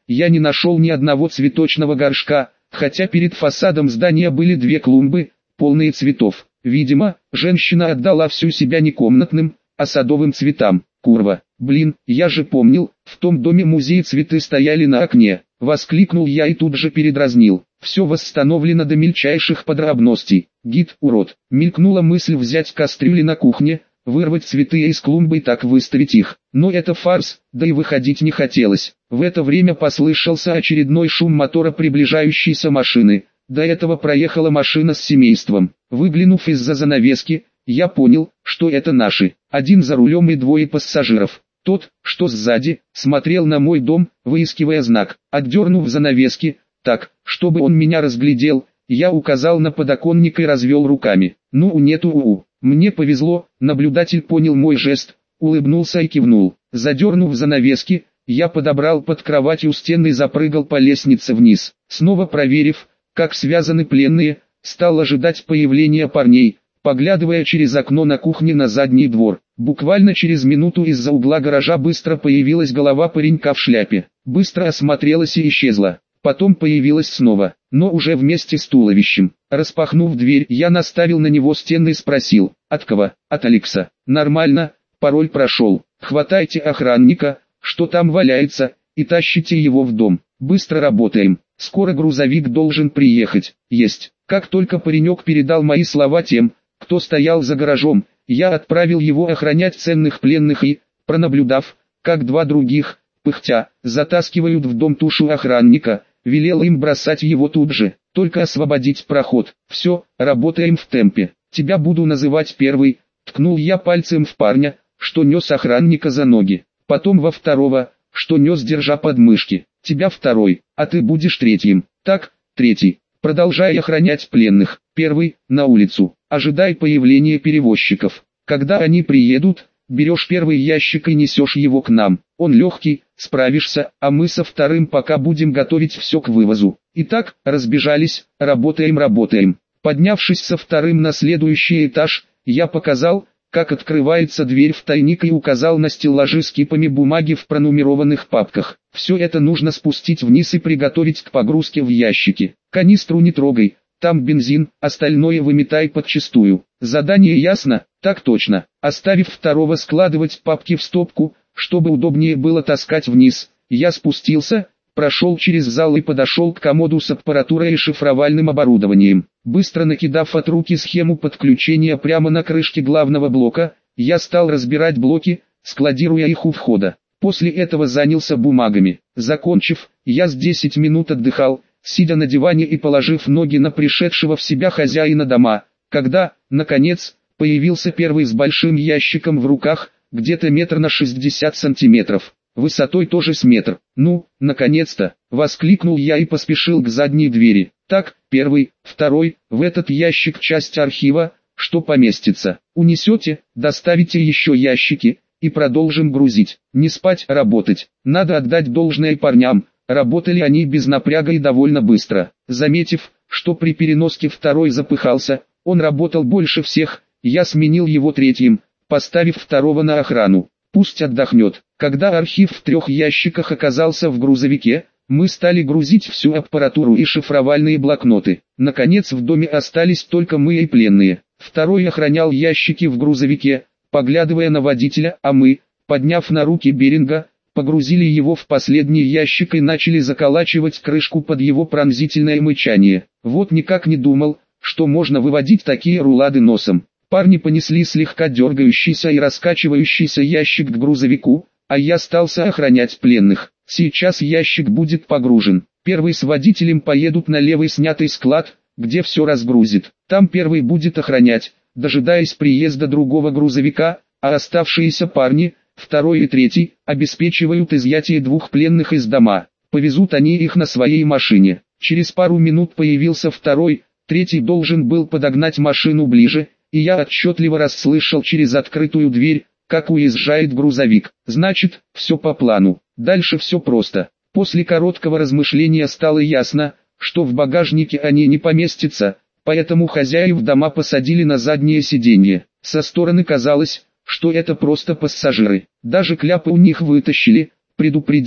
я не нашел ни одного цветочного горшка, хотя перед фасадом здания были две клумбы, полные цветов. Видимо, женщина отдала всю себя не комнатным, а садовым цветам. Курва, блин, я же помнил, в том доме музей цветы стояли на окне. Воскликнул я и тут же передразнил. Все восстановлено до мельчайших подробностей. Гид, урод. Мелькнула мысль взять кастрюли на кухне, вырвать цветы из клумбы и так выставить их. Но это фарс, да и выходить не хотелось. В это время послышался очередной шум мотора приближающейся машины. До этого проехала машина с семейством. Выглянув из-за занавески, я понял, что это наши. Один за рулем и двое пассажиров. Тот, что сзади, смотрел на мой дом, выискивая знак. Отдернув занавески, так, чтобы он меня разглядел, я указал на подоконник и развел руками. Ну нету у. Мне повезло, наблюдатель понял мой жест, улыбнулся и кивнул. Задернув занавески, я подобрал под кроватью стены и запрыгал по лестнице вниз. Снова проверив, как связаны пленные, стал ожидать появления парней, поглядывая через окно на кухне на задний двор. Буквально через минуту из-за угла гаража быстро появилась голова паренька в шляпе. Быстро осмотрелась и исчезла. Потом появилась снова, но уже вместе с туловищем. Распахнув дверь, я наставил на него стены и спросил: «От кого?» «От Алекса». «Нормально, пароль прошел. Хватайте охранника, что там валяется, и тащите его в дом. Быстро работаем. Скоро грузовик должен приехать». «Есть». Как только паренек передал мои слова тем, кто стоял за гаражом, я отправил его охранять ценных пленных и, пронаблюдав, как два других, пыхтя, затаскивают в дом тушу охранника, велел им бросать его тут же, только освободить проход. «Все, работаем в темпе. Тебя буду называть первый», — ткнул я пальцем в парня, что нес охранника за ноги. «Потом во второго, что нес держа подмышки. Тебя второй, а ты будешь третьим. Так, третий. Продолжай охранять пленных. Первый, на улицу. Ожидай появления перевозчиков. Когда они приедут, берешь первый ящик и несешь его к нам. Он легкий, справишься, а мы со вторым пока будем готовить все к вывозу». Итак, разбежались, работаем, работаем. Поднявшись со вторым на следующий этаж, я показал, как открывается дверь в тайник и указал на стеллажи с кипами бумаги в пронумерованных папках. Все это нужно спустить вниз и приготовить к погрузке в ящики. Канистру не трогай, там бензин, остальное выметай подчистую. Задание ясно? Так точно. Оставив второго складывать папки в стопку, чтобы удобнее было таскать вниз, я спустился, прошел через зал и подошел к комоду с аппаратурой и шифровальным оборудованием. Быстро накидав от руки схему подключения прямо на крышке главного блока, я стал разбирать блоки, складируя их у входа. После этого занялся бумагами. Закончив, я с десять минут отдыхал, сидя на диване и положив ноги на пришедшего в себя хозяина дома, когда, наконец, появился первый с большим ящиком в руках, где-то метр на шестьдесят сантиметров, высотой тоже с метр. «Ну, наконец-то!» — воскликнул я и поспешил к задней двери. «Так, первый, второй, в этот ящик часть архива, что поместится. Унесете, доставите еще ящики, и продолжим грузить. Не спать, работать. Надо отдать должное парням, работали они без напряга и довольно быстро». Заметив, что при переноске второй запыхался, он работал больше всех, я сменил его третьим, поставив второго на охрану. Пусть отдохнет. Когда архив в трех ящиках оказался в грузовике, мы стали грузить всю аппаратуру и шифровальные блокноты. Наконец в доме остались только мы и пленные. Второй охранял ящики в грузовике, поглядывая на водителя, а мы, подняв на руки Беринга, погрузили его в последний ящик и начали заколачивать крышку под его пронзительное мычание. Вот никак не думал, что можно выводить такие рулады носом. Парни понесли слегка дергающийся и раскачивающийся ящик к грузовику, а я остался охранять пленных. Сейчас ящик будет погружен. Первый с водителем поедут на левый снятый склад, где все разгрузит. Там первый будет охранять, дожидаясь приезда другого грузовика, а оставшиеся парни, второй и третий, обеспечивают изъятие двух пленных из дома. Повезут они их на своей машине. Через пару минут появился второй, третий должен был подогнать машину ближе, и я отчетливо расслышал через открытую дверь, как уезжает грузовик. Значит, все по плану. Дальше все просто. После короткого размышления стало ясно, что в багажнике они не поместятся, поэтому хозяев дома посадили на заднее сиденье. Со стороны казалось, что это просто пассажиры. Даже кляпы у них вытащили, предупредив,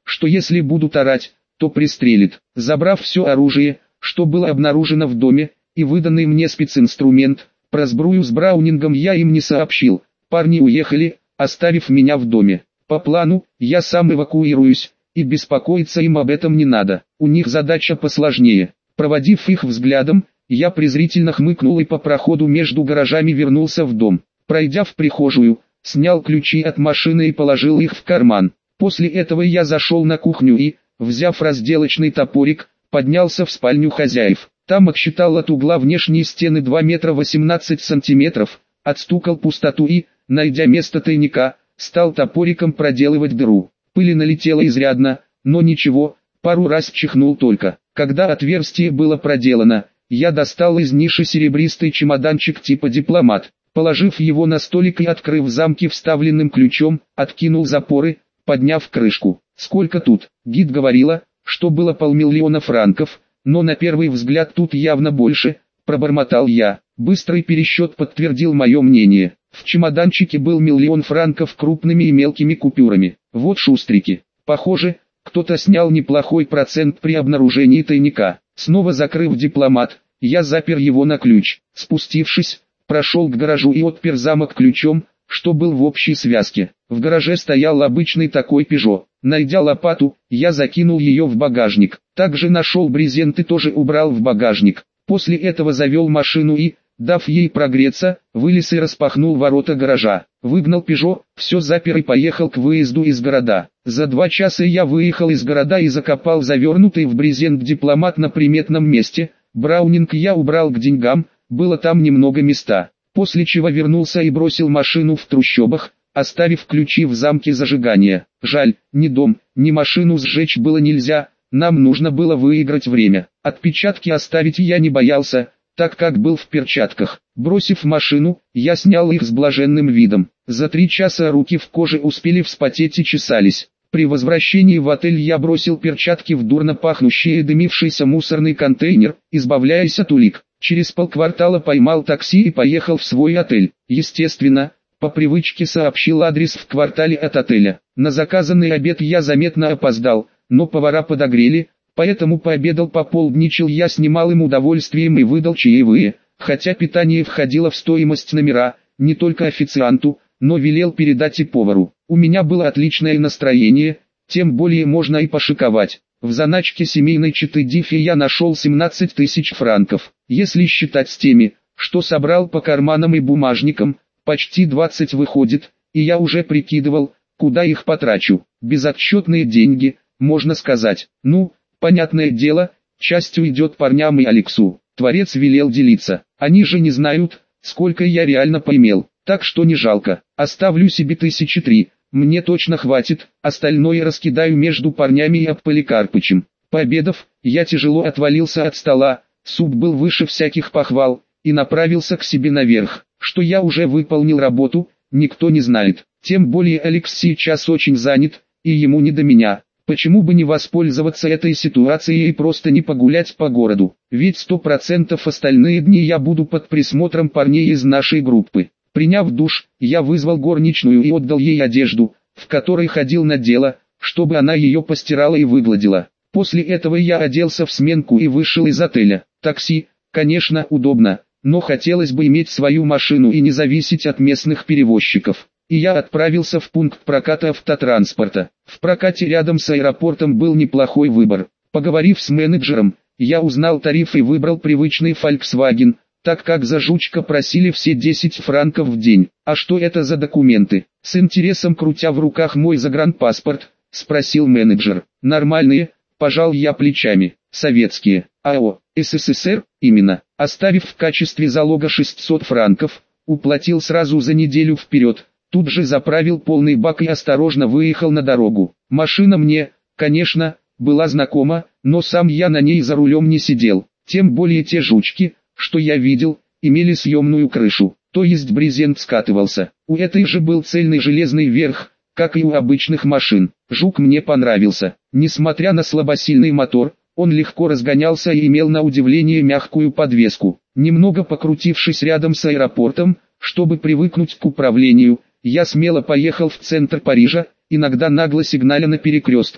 что если будут орать, то пристрелит. Забрав все оружие, что было обнаружено в доме, и выданный мне специнструмент, про сбрую с Браунингом я им не сообщил. Парни уехали, оставив меня в доме. По плану, я сам эвакуируюсь, и беспокоиться им об этом не надо. У них задача посложнее. Проводив их взглядом, я презрительно хмыкнул и по проходу между гаражами вернулся в дом. Пройдя в прихожую, снял ключи от машины и положил их в карман. После этого я зашел на кухню и, взяв разделочный топорик, поднялся в спальню хозяев. Там отсчитал от угла внешней стены два метра восемнадцать сантиметров, отстукал пустоту и, найдя место тайника, стал топориком проделывать дыру. Пыли налетело изрядно, но ничего, пару раз чихнул только. Когда отверстие было проделано, я достал из ниши серебристый чемоданчик типа дипломат. Положив его на столик и открыв замки вставленным ключом, откинул запоры, подняв крышку. Сколько тут? Гид говорила, что было полмиллиона франков, но на первый взгляд тут явно больше, пробормотал я. Быстрый пересчет подтвердил мое мнение. В чемоданчике был миллион франков крупными и мелкими купюрами. Вот шустрики. Похоже, кто-то снял неплохой процент при обнаружении тайника. Снова закрыв дипломат, я запер его на ключ. Спустившись, прошел к гаражу и отпер замок ключом, что был в общей связке. В гараже стоял обычный такой Пежо. Найдя лопату, я закинул ее в багажник. Также нашел брезент и тоже убрал в багажник. После этого завел машину и, дав ей прогреться, вылез и распахнул ворота гаража. Выгнал Пежо, все запер и поехал к выезду из города. За два часа я выехал из города и закопал завернутый в брезент дипломат на приметном месте. Браунинг я убрал к деньгам, было там немного места. После чего вернулся и бросил машину в трущобах, оставив ключи в замке зажигания. Жаль, ни дом, ни машину сжечь было нельзя, нам нужно было выиграть время. Отпечатки оставить я не боялся, так как был в перчатках. Бросив машину, я снял их с блаженным видом. За три часа руки в коже успели вспотеть и чесались. При возвращении в отель я бросил перчатки в дурно пахнущий и дымившийся мусорный контейнер, избавляясь от улик. Через полквартала поймал такси и поехал в свой отель. Естественно, по привычке сообщил адрес в квартале от отеля. На заказанный обед я заметно опоздал, но повара подогрели, поэтому пообедал пополдничал я с немалым удовольствием и выдал чаевые, хотя питание входило в стоимость номера, не только официанту, но велел передать и повару. У меня было отличное настроение, тем более можно и пошиковать. В заначке семейной четы Диффи я нашел семнадцать тысяч франков. Если считать с теми, что собрал по карманам и бумажникам, почти двадцать выходит, и я уже прикидывал, куда их потрачу. Безотчетные деньги, можно сказать. Ну, понятное дело, часть уйдет парням и Алексу. Творец велел делиться. Они же не знают, сколько я реально поимел, так что не жалко. Оставлю себе тысячи три. Мне точно хватит, остальное раскидаю между парнями и Апполикарпычем. Пообедав, я тяжело отвалился от стола, суп был выше всяких похвал, и направился к себе наверх. Что я уже выполнил работу, никто не знает. Тем более Алекс сейчас очень занят, и ему не до меня. Почему бы не воспользоваться этой ситуацией и просто не погулять по городу? Ведь сто процентов остальные дни я буду под присмотром парней из нашей группы. Приняв душ, я вызвал горничную и отдал ей одежду, в которой ходил на дело, чтобы она ее постирала и выгладила. После этого я оделся в сменку и вышел из отеля. Такси, конечно, удобно, но хотелось бы иметь свою машину и не зависеть от местных перевозчиков. И я отправился в пункт проката автотранспорта. В прокате рядом с аэропортом был неплохой выбор. Поговорив с менеджером, я узнал тариф и выбрал привычный Volkswagen, так как за жучка просили все десять франков в день. А что это за документы? С интересом крутя в руках мой загранпаспорт, спросил менеджер. Нормальные, пожал я плечами. Советские. АО, СССР, именно. Оставив в качестве залога шестьсот франков, уплатил сразу за неделю вперед. Тут же заправил полный бак и осторожно выехал на дорогу. Машина мне, конечно, была знакома, но сам я на ней за рулем не сидел. Тем более те жучки, что я видел, имели съемную крышу, то есть брезент скатывался. У этой же был цельный железный верх, как и у обычных машин. Жук мне понравился. Несмотря на слабосильный мотор, он легко разгонялся и имел на удивление мягкую подвеску. Немного покрутившись рядом с аэропортом, чтобы привыкнуть к управлению, я смело поехал в центр Парижа, иногда нагло сигналя на перекрестках.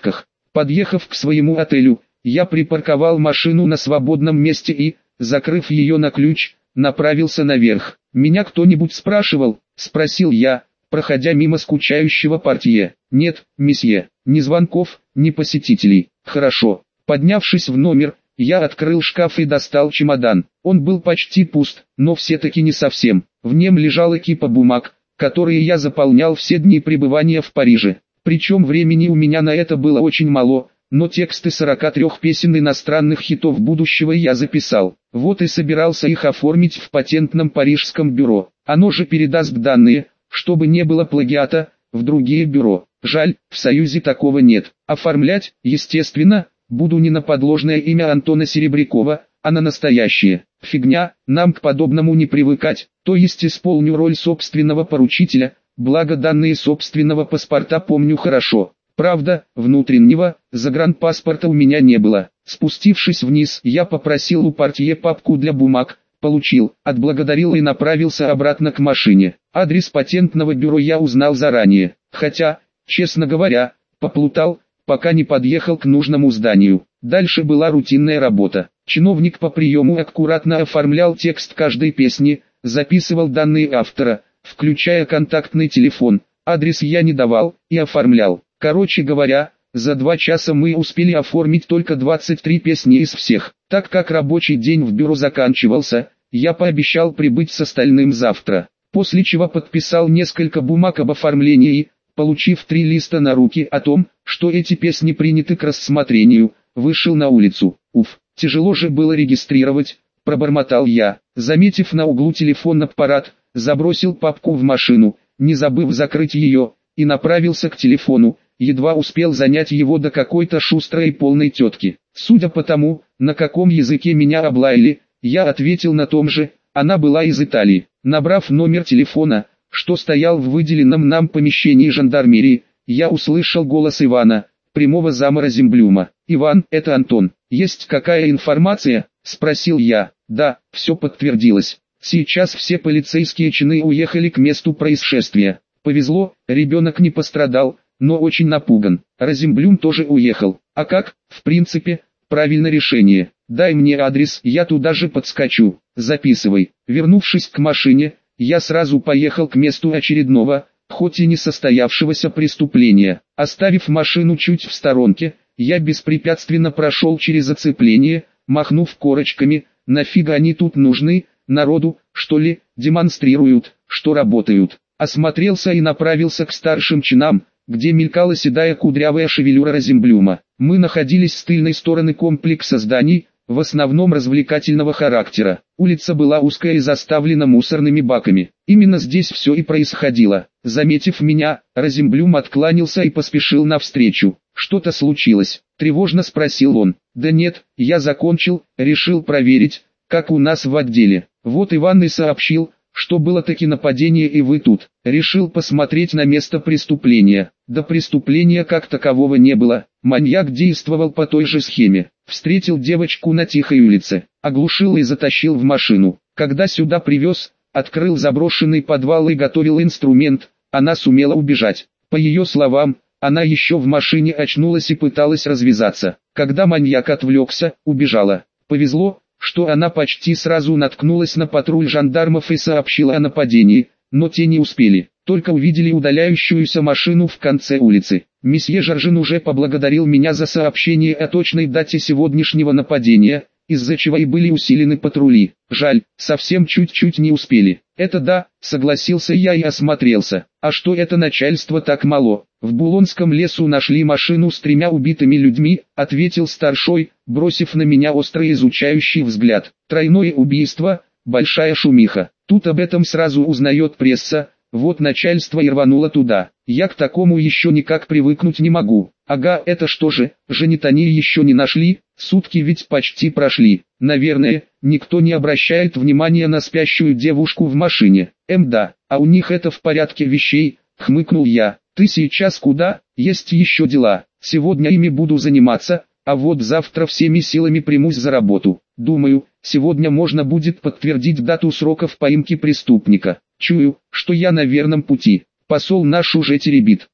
Подъехав к своему отелю, я припарковал машину на свободном месте и, закрыв ее на ключ, направился наверх. «Меня кто-нибудь спрашивал?» – спросил я, проходя мимо скучающего портье. «Нет, месье, ни звонков, ни посетителей». «Хорошо». Поднявшись в номер, я открыл шкаф и достал чемодан. Он был почти пуст, но все-таки не совсем. В нем лежала кипа бумаг, которые я заполнял все дни пребывания в Париже. Причем времени у меня на это было очень мало, но тексты сорока трёх песен иностранных хитов будущего я записал. Вот и собирался их оформить в патентном парижском бюро. Оно же передаст данные, чтобы не было плагиата, в другие бюро. Жаль, в Союзе такого нет. Оформлять, естественно, буду не на подложное имя Антона Серебрякова, а на настоящее. Фигня, нам к подобному не привыкать. То есть исполню роль собственного поручителя, благо данные собственного паспорта помню хорошо. Правда, внутреннего, загранпаспорта у меня не было. Спустившись вниз, я попросил у портье папку для бумаг, получил, отблагодарил и направился обратно к машине. Адрес патентного бюро я узнал заранее, хотя, честно говоря, поплутал, пока не подъехал к нужному зданию. Дальше была рутинная работа. Чиновник по приему аккуратно оформлял текст каждой песни, записывал данные автора, включая контактный телефон. Адрес я не давал и оформлял. Короче говоря, за два часа мы успели оформить только двадцать три песни из всех. Так как рабочий день в бюро заканчивался, я пообещал прибыть с остальным завтра. После чего подписал несколько бумаг об оформлении, получив три листа на руки о том, что эти песни приняты к рассмотрению, вышел на улицу. Уф, тяжело же было регистрировать, пробормотал я. Заметив на углу телефон аппарат, забросил папку в машину, не забыв закрыть ее, и направился к телефону. Едва успел занять его до какой-то шустрой и полной тетки. Судя по тому, на каком языке меня облаяли, я ответил на том же, она была из Италии. Набрав номер телефона, что стоял в выделенном нам помещении жандармерии, я услышал голос Ивана, прямого зама Розенблюма. «Иван, это Антон. Есть какая информация?» – спросил я. «Да, все подтвердилось. Сейчас все полицейские чины уехали к месту происшествия. Повезло, ребенок не пострадал, но очень напуган. Розенблюм тоже уехал. А как? В принципе, правильное решение. Дай мне адрес, я туда же подскочу. Записывай». Вернувшись к машине, я сразу поехал к месту очередного, хоть и не состоявшегося преступления. Оставив машину чуть в сторонке, я беспрепятственно прошел через оцепление, махнув корочками. Нафига они тут нужны, народу, что ли, демонстрируют, что работают. Осмотрелся и направился к старшим чинам, где мелькала седая кудрявая шевелюра Розенблюма. Мы находились с тыльной стороны комплекса зданий, в основном развлекательного характера. Улица была узкая и заставлена мусорными баками. Именно здесь все и происходило. Заметив меня, Розенблюм откланялся и поспешил навстречу. «Что-то случилось?» – тревожно спросил он. «Да нет, я закончил, решил проверить, как у нас в отделе. Вот Иван и сообщил, что было таки нападение и вы тут. Решил посмотреть на место преступления». Да преступления как такового не было. Маньяк действовал по той же схеме. Встретил девочку на тихой улице, оглушил и затащил в машину. Когда сюда привез, открыл заброшенный подвал и готовил инструмент, она сумела убежать. По ее словам, она еще в машине очнулась и пыталась развязаться. Когда маньяк отвлекся, убежала. Повезло, что она почти сразу наткнулась на патруль жандармов и сообщила о нападении, но те не успели, только увидели удаляющуюся машину в конце улицы. Месье Жоржин уже поблагодарил меня за сообщение о точной дате сегодняшнего нападения, из-за чего и были усилены патрули. Жаль, совсем чуть-чуть не успели. Это да, согласился я и осмотрелся. А что это начальство так мало? В Булонском лесу нашли машину с тремя убитыми людьми, ответил старшой, бросив на меня острый изучающий взгляд. Тройное убийство, большая шумиха. Тут об этом сразу узнает пресса. Вот начальство и рвануло туда. Я к такому еще никак привыкнуть не могу. Ага, это что же, женитони еще не нашли? Сутки ведь почти прошли. Наверное, никто не обращает внимания на спящую девушку в машине. Эм да, а у них это в порядке вещей, хмыкнул я. Ты сейчас куда? Есть еще дела. Сегодня ими буду заниматься, а вот завтра всеми силами примусь за работу. Думаю, сегодня можно будет подтвердить дату сроков поимки преступника. Чую, что я на верном пути. Посол наш уже теребит.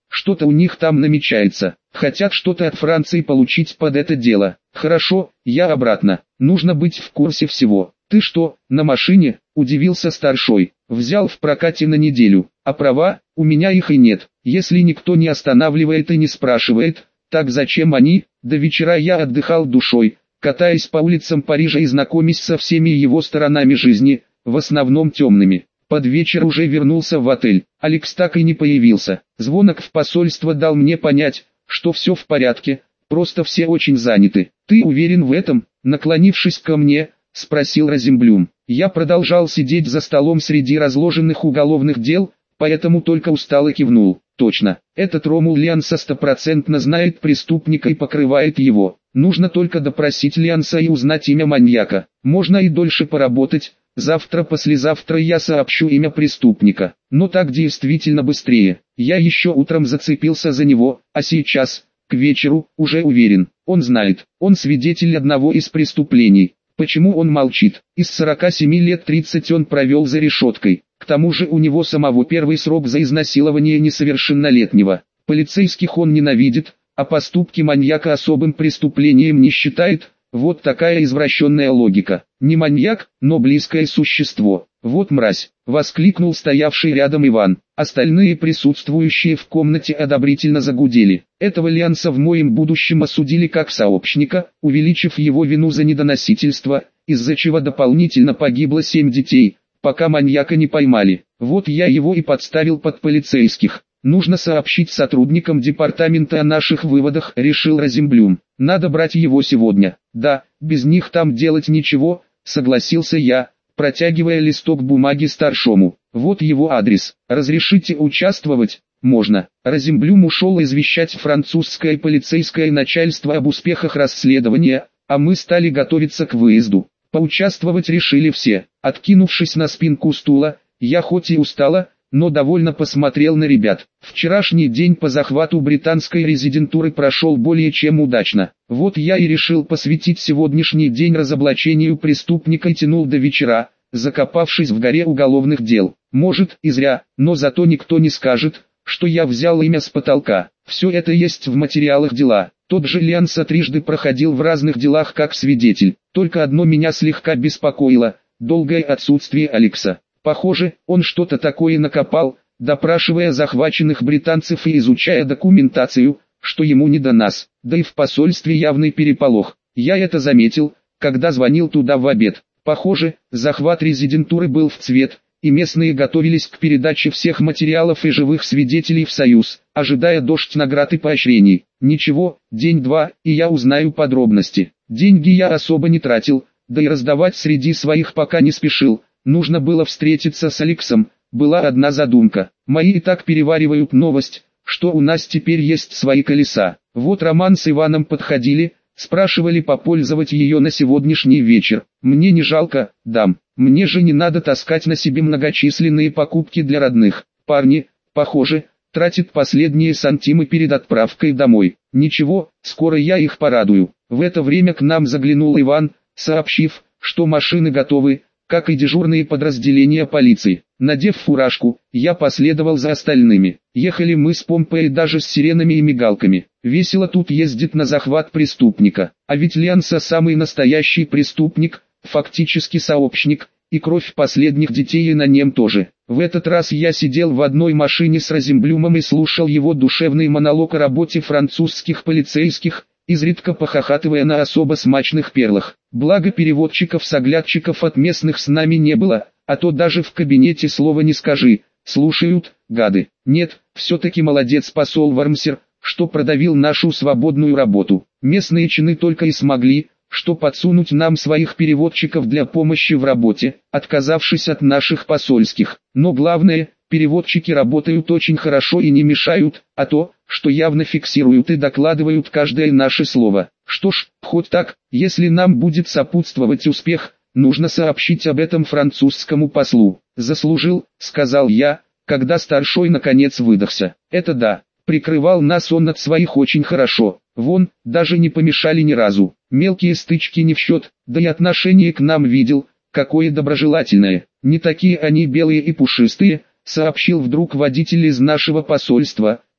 Что-то у них там намечается. Хотят что-то от Франции получить под это дело. Хорошо, я обратно. Нужно быть в курсе всего. Ты что, на машине? Удивился старшой. Взял в прокате на неделю. А права? У меня их и нет. Если никто не останавливает и не спрашивает, так зачем они? До вечера я отдыхал душой, катаясь по улицам Парижа и знакомясь со всеми его сторонами жизни, в основном темными. Под вечер уже вернулся в отель. Алекс так и не появился. Звонок в посольство дал мне понять, что все в порядке, просто все очень заняты. Ты уверен в этом? Наклонившись ко мне, спросил Розенблюм. Я продолжал сидеть за столом среди разложенных уголовных дел, поэтому только устало кивнул. Точно, этот Ромул Лианса стопроцентно знает преступника и покрывает его. Нужно только допросить Лианса и узнать имя маньяка. Можно и дольше поработать. Завтра-послезавтра я сообщу имя преступника. Но так действительно быстрее. Я еще утром зацепился за него, а сейчас, к вечеру, уже уверен. Он знает, он свидетель одного из преступлений. Почему он молчит? Из сорока семи лет тридцать он провел за решеткой. К тому же у него самого первый срок за изнасилование несовершеннолетнего. Полицейских он ненавидит, а поступки маньяка особым преступлением не считает. Вот такая извращенная логика. Не маньяк, но близкое существо. Вот мразь, воскликнул стоявший рядом Иван. Остальные присутствующие в комнате одобрительно загудели. Этого Лианса в моем будущем осудили как сообщника, увеличив его вину за недоносительство, из-за чего дополнительно погибло семь детей, пока маньяка не поймали. Вот я его и подставил под полицейских. Нужно сообщить сотрудникам департамента о наших выводах, решил Розенблюм. Надо брать его сегодня. Да, без них там делать ничего, согласился я, протягивая листок бумаги старшому. Вот его адрес. Разрешите участвовать? Можно. Розенблюм ушел извещать французское полицейское начальство об успехах расследования, а мы стали готовиться к выезду. Поучаствовать решили все. Откинувшись на спинку стула, я хоть и устала, но довольно посмотрел на ребят. Вчерашний день по захвату британской резидентуры прошел более чем удачно. Вот я и решил посвятить сегодняшний день разоблачению преступника и тянул до вечера, закопавшись в горе уголовных дел. Может, и зря, но зато никто не скажет, что я взял имя с потолка. Все это есть в материалах дела. Тот же Лианса трижды проходил в разных делах как свидетель. Только одно меня слегка беспокоило – долгое отсутствие Алекса. Похоже, он что-то такое накопал, допрашивая захваченных британцев и изучая документацию, что ему не до нас. Да и в посольстве явный переполох. Я это заметил, когда звонил туда в обед. Похоже, захват резидентуры был в цвет, и местные готовились к передаче всех материалов и живых свидетелей в Союз, ожидая дождь наград и поощрений. Ничего, день-два, и я узнаю подробности. Деньги я особо не тратил, да и раздавать среди своих пока не спешил. Нужно было встретиться с Алексом, была одна задумка. Мои и так переваривают новость, что у нас теперь есть свои колеса. Вот Роман с Иваном подходили, спрашивали попользовать ее на сегодняшний вечер. Мне не жалко, дам. Мне же не надо таскать на себе многочисленные покупки для родных. Парни, похоже, тратят последние сантимы перед отправкой домой. Ничего, скоро я их порадую. В это время к нам заглянул Иван, сообщив, что машины готовы, как и дежурные подразделения полиции. Надев фуражку, я последовал за остальными. Ехали мы с помпой даже с сиренами и мигалками. Весело тут ездит на захват преступника. А ведь Лианса самый настоящий преступник, фактически сообщник, и кровь последних детей и на нем тоже. В этот раз я сидел в одной машине с Розенблюмом и слушал его душевный монолог о работе французских полицейских, изредка похохатывая на особо смачных перлах. Благо переводчиков-соглядчиков от местных с нами не было, а то даже в кабинете слова не скажи, слушают, гады. Нет, все-таки молодец посол Вармсер, что продавил нашу свободную работу. Местные чины только и смогли, что подсунуть нам своих переводчиков для помощи в работе, отказавшись от наших посольских. Но главное, переводчики работают очень хорошо и не мешают, а то, что явно фиксируют и докладывают каждое наше слово. Что ж, хоть так, если нам будет сопутствовать успех, нужно сообщить об этом французскому послу. Заслужил, сказал я, когда старшой наконец выдохся. Это да, прикрывал нас он от своих очень хорошо. Вон, даже не помешали ни разу. Мелкие стычки не в счет, да и отношение к нам видел, какое доброжелательное. Не такие они белые и пушистые, сообщил вдруг водитель из нашего посольства,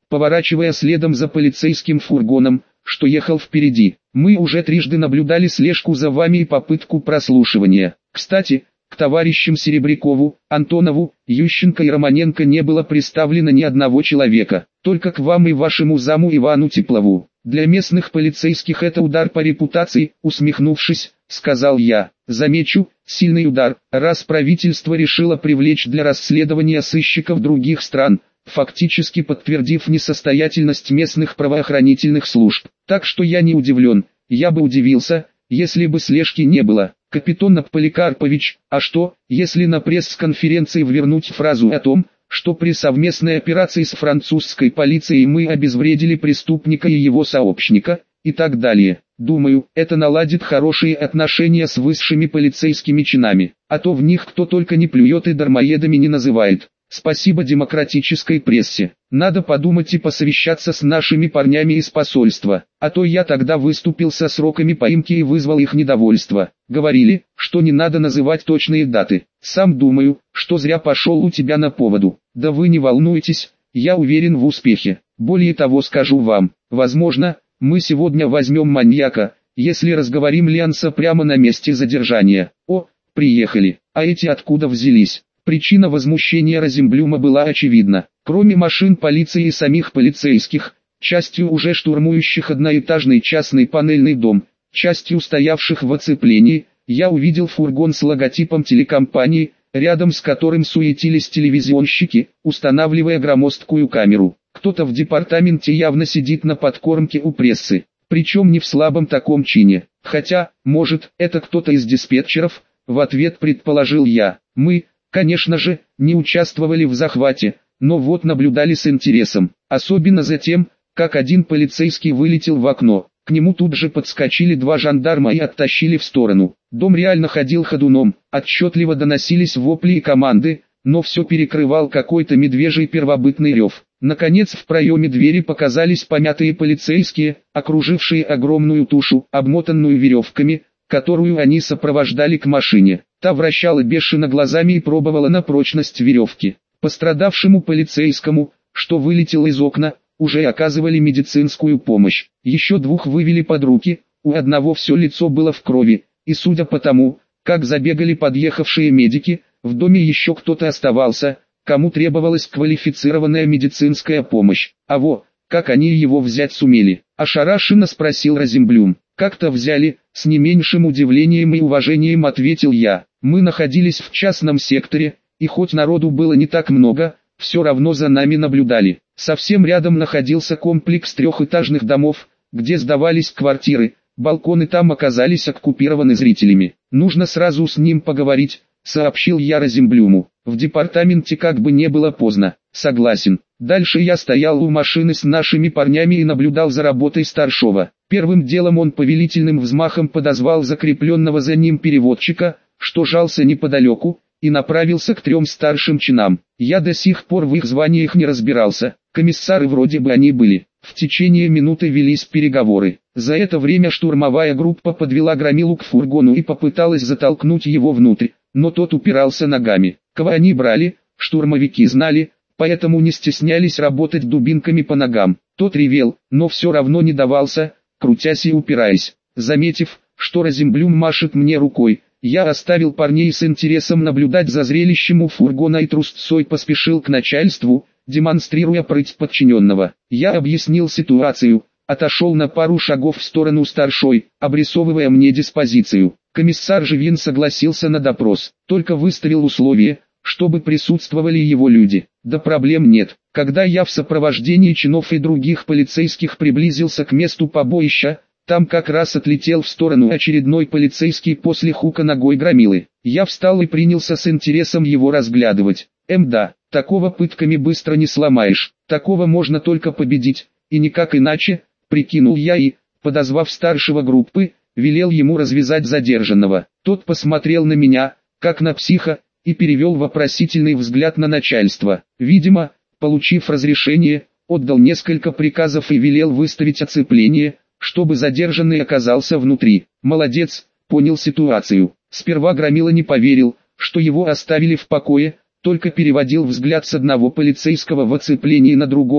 поворачивая следом за полицейским фургоном, что ехал впереди. «Мы уже трижды наблюдали слежку за вами и попытку прослушивания. Кстати, к товарищам Серебрякову, Антонову, Ющенко и Романенко не было представлено ни одного человека, только к вам и вашему заму Ивану Теплову. Для местных полицейских это удар по репутации», усмехнувшись, сказал я. «Замечу, сильный удар, раз правительство решило привлечь для расследования сыщиков других стран, фактически подтвердив несостоятельность местных правоохранительных служб. Так что я не удивлен, я бы удивился, если бы слежки не было. Капитан Поликарпович, а что, если на пресс-конференции ввернуть фразу о том, что при совместной операции с французской полицией мы обезвредили преступника и его сообщника, и так далее? Думаю, это наладит хорошие отношения с высшими полицейскими чинами, а то в них кто только не плюет и дармоедами не называет. Спасибо демократической прессе. Надо подумать и посовещаться с нашими парнями из посольства, а то я тогда выступил со сроками поимки и вызвал их недовольство. Говорили, что не надо называть точные даты. Сам думаю, что зря пошел у тебя на поводу. Да вы не волнуйтесь, я уверен в успехе. Более того скажу вам, возможно, мы сегодня возьмем маньяка, если разговорим Лянса прямо на месте задержания. О, приехали, а эти откуда взялись? Причина возмущения Розенблюма была очевидна. Кроме машин полиции и самих полицейских, частью уже штурмующих одноэтажный частный панельный дом, частью стоявших в оцеплении, я увидел фургон с логотипом телекомпании, рядом с которым суетились телевизионщики, устанавливая громоздкую камеру. Кто-то в департаменте явно сидит на подкормке у прессы, причем не в слабом таком чине. Хотя, может, это кто-то из диспетчеров, в ответ предположил я. Мы, конечно же, не участвовали в захвате, но вот наблюдали с интересом, особенно за тем, как один полицейский вылетел в окно. К нему тут же подскочили два жандарма и оттащили в сторону. Дом реально ходил ходуном, отчетливо доносились вопли и команды, но все перекрывал какой-то медвежий первобытный рев. Наконец в проеме двери показались помятые полицейские, окружившие огромную тушу, обмотанную веревками, которую они сопровождали к машине. Та вращала бешено глазами и пробовала на прочность веревки. Пострадавшему полицейскому, что вылетел из окна, уже оказывали медицинскую помощь. Еще двух вывели под руки, у одного все лицо было в крови, и судя по тому, как забегали подъехавшие медики, в доме еще кто-то оставался, кому требовалась квалифицированная медицинская помощь. А во, как они его взять сумели? Ошарашенно спросил Розенблюм. Как-то взяли, с не меньшим удивлением и уважением ответил я. Мы находились в частном секторе, и хоть народу было не так много, все равно за нами наблюдали. Совсем рядом находился комплекс трехэтажных домов, где сдавались квартиры, балконы там оказались оккупированы зрителями. Нужно сразу с ним поговорить, сообщил я Розенблюму. В департаменте как бы не было поздно. Согласен. Дальше я стоял у машины с нашими парнями и наблюдал за работой старшего. Первым делом он повелительным взмахом подозвал закрепленного за ним переводчика, что жался неподалеку, и направился к трем старшим чинам. Я до сих пор в их званиях не разбирался, комиссары вроде бы они были. В течение минуты велись переговоры. За это время штурмовая группа подвела Громилу к фургону и попыталась затолкнуть его внутрь, но тот упирался ногами. Кого они брали, штурмовики знали, поэтому не стеснялись работать дубинками по ногам. Тот ревел, но все равно не давался, крутясь и упираясь. Заметив, что Розенблюм машет мне рукой, я оставил парней с интересом наблюдать за зрелищем у фургона и трусцой поспешил к начальству, демонстрируя прыть подчиненного. Я объяснил ситуацию, отошел на пару шагов в сторону старшой, обрисовывая мне диспозицию. Комиссар Живин согласился на допрос, только выставил условие, чтобы присутствовали его люди. Да проблем нет. Когда я в сопровождении чинов и других полицейских приблизился к месту побоища, там как раз отлетел в сторону очередной полицейский после хука ногой Громилы. Я встал и принялся с интересом его разглядывать. Эм да, такого пытками быстро не сломаешь, такого можно только победить, и никак иначе, прикинул я и, подозвав старшего группы, велел ему развязать задержанного. Тот посмотрел на меня, как на психа, и перевел вопросительный взгляд на начальство. Видимо, получив разрешение, отдал несколько приказов и велел выставить оцепление, чтобы задержанный оказался внутри. Молодец, понял ситуацию. Сперва Громила не поверил, что его оставили в покое, только переводил взгляд с одного полицейского в оцеплении на другого,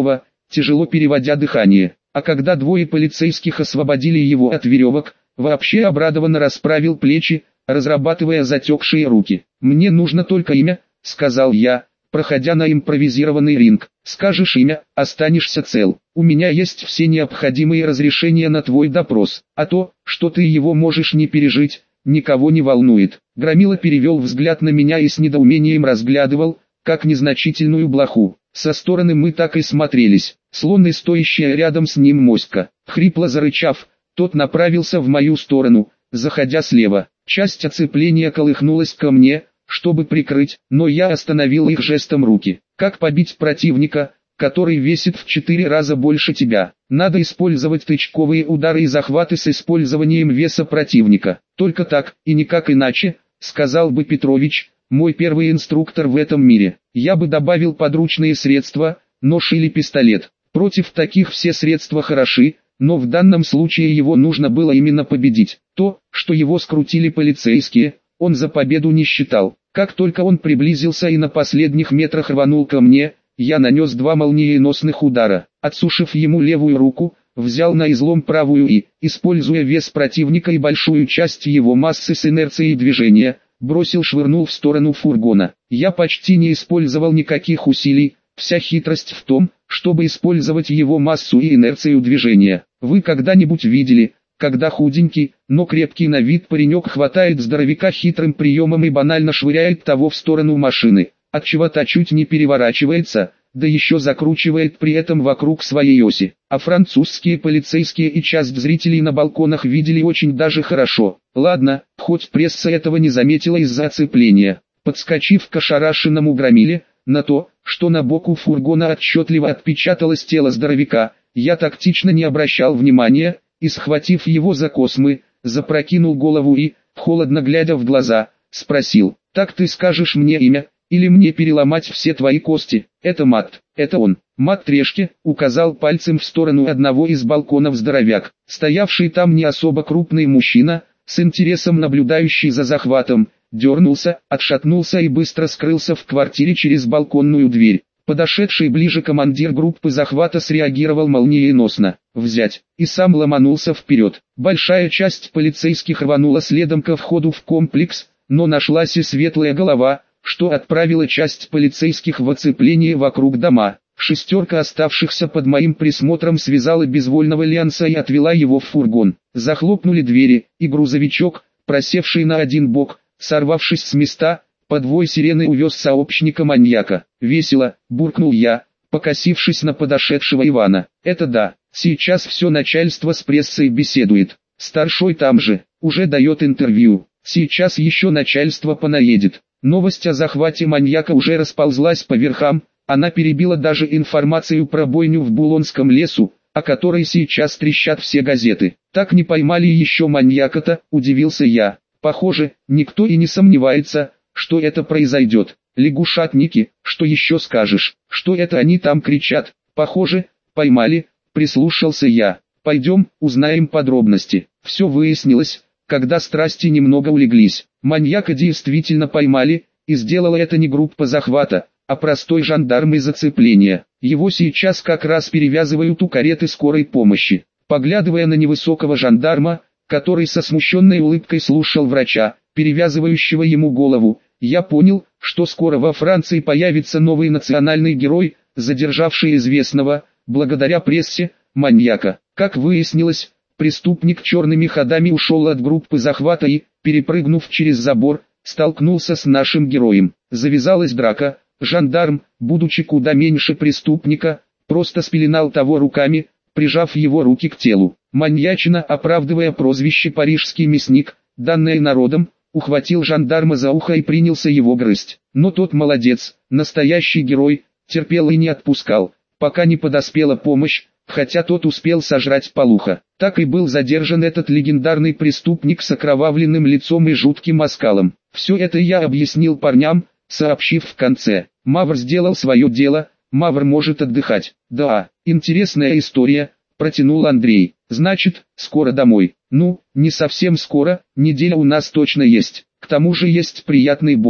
тяжело переводя дыхание. А когда двое полицейских освободили его от веревок, вообще обрадованно расправил плечи, разрабатывая затекшие руки. «Мне нужно только имя», — сказал я, проходя на импровизированный ринг. «Скажешь имя, останешься цел. У меня есть все необходимые разрешения на твой допрос, а то, что ты его можешь не пережить, никого не волнует». Громила перевел взгляд на меня и с недоумением разглядывал, как незначительную блоху. Со стороны мы так и смотрелись, словно стоящая рядом с ним моська. Хрипло зарычав, тот направился в мою сторону, заходя слева. Часть оцепления колыхнулась ко мне, чтобы прикрыть, но я остановил их жестом руки. Как побить противника, который весит в четыре раза больше тебя? Надо использовать тычковые удары и захваты с использованием веса противника. Только так, и никак иначе, сказал бы Петрович, мой первый инструктор в этом мире. Я бы добавил подручные средства, нож или пистолет. Против таких все средства хороши, но в данном случае его нужно было именно победить. То, что его скрутили полицейские, он за победу не считал. Как только он приблизился и на последних метрах рванул ко мне, я нанес два молниеносных удара. Отсушив ему левую руку, взял на излом правую и, используя вес противника и большую часть его массы с инерцией движения, бросил, швырнул в сторону фургона. Я почти не использовал никаких усилий, вся хитрость в том, чтобы использовать его массу и инерцию движения. Вы когда-нибудь видели, когда худенький, но крепкий на вид паренек хватает здоровяка хитрым приемом и банально швыряет того в сторону машины, отчего та чуть не переворачивается, да еще закручивает при этом вокруг своей оси. А французские полицейские и часть зрителей на балконах видели очень даже хорошо. Ладно, хоть пресса этого не заметила из-за оцепления. Подскочив к ошарашенному громиле, на то, что на боку фургона отчетливо отпечаталось тело здоровяка, я тактично не обращал внимания, и схватив его за космы, запрокинул голову и, холодно глядя в глаза, спросил: «Так ты скажешь мне имя, или мне переломать все твои кости?» «Это Мат, это он». Мат Трешки указал пальцем в сторону одного из балконов здоровяк. Стоявший там не особо крупный мужчина, с интересом наблюдающий за захватом, дернулся, отшатнулся и быстро скрылся в квартире через балконную дверь. Подошедший ближе командир группы захвата среагировал молниеносно. «Взять!» и сам ломанулся вперед. Большая часть полицейских рванула следом ко входу в комплекс, но нашлась и светлая голова, что отправила часть полицейских в оцепление вокруг дома. Шестерка оставшихся под моим присмотром связала безвольного Лянса и отвела его в фургон. Захлопнули двери, и грузовичок, просевший на один бок, сорвавшись с места, подвой сирены увез сообщника-маньяка. «Весело», — буркнул я, покосившись на подошедшего Ивана. «Это да, сейчас все начальство с прессой беседует. Старшой там же, уже дает интервью. Сейчас еще начальство понаедет». Новость о захвате маньяка уже расползлась по верхам, она перебила даже информацию про бойню в Булонском лесу, о которой сейчас трещат все газеты. «Так не поймали еще маньяка-то», — удивился я. «Похоже, никто и не сомневается, что это произойдет. Лягушатники, что еще скажешь? Что это они там кричат? Похоже, поймали», — прислушался я. «Пойдем, узнаем подробности». Все выяснилось, когда страсти немного улеглись. Маньяка действительно поймали, и сделала это не группа захвата, а простой жандарм из зацепления. Его сейчас как раз перевязывают у кареты скорой помощи. Поглядывая на невысокого жандарма, который со смущенной улыбкой слушал врача, перевязывающего ему голову, я понял, что скоро во Франции появится новый национальный герой, задержавший известного, благодаря прессе, маньяка. Как выяснилось, преступник черными ходами ушел от группы захвата и, перепрыгнув через забор, столкнулся с нашим героем. Завязалась драка, жандарм, будучи куда меньше преступника, просто спеленал того руками, прижав его руки к телу. Маньячина, оправдывая прозвище «Парижский мясник», данное народом, ухватил жандарма за ухо и принялся его грызть. Но тот молодец, настоящий герой, терпел и не отпускал, пока не подоспела помощь, хотя тот успел сожрать полуха. Так и был задержан этот легендарный преступник с окровавленным лицом и жутким оскалом. Все это я объяснил парням, сообщив в конце: «Мавр сделал свое дело, Мавр может отдыхать». «Да, интересная история», — протянул Андрей. «Значит, скоро домой». «Ну, не совсем скоро, неделя у нас точно есть. К тому же есть приятный бонус.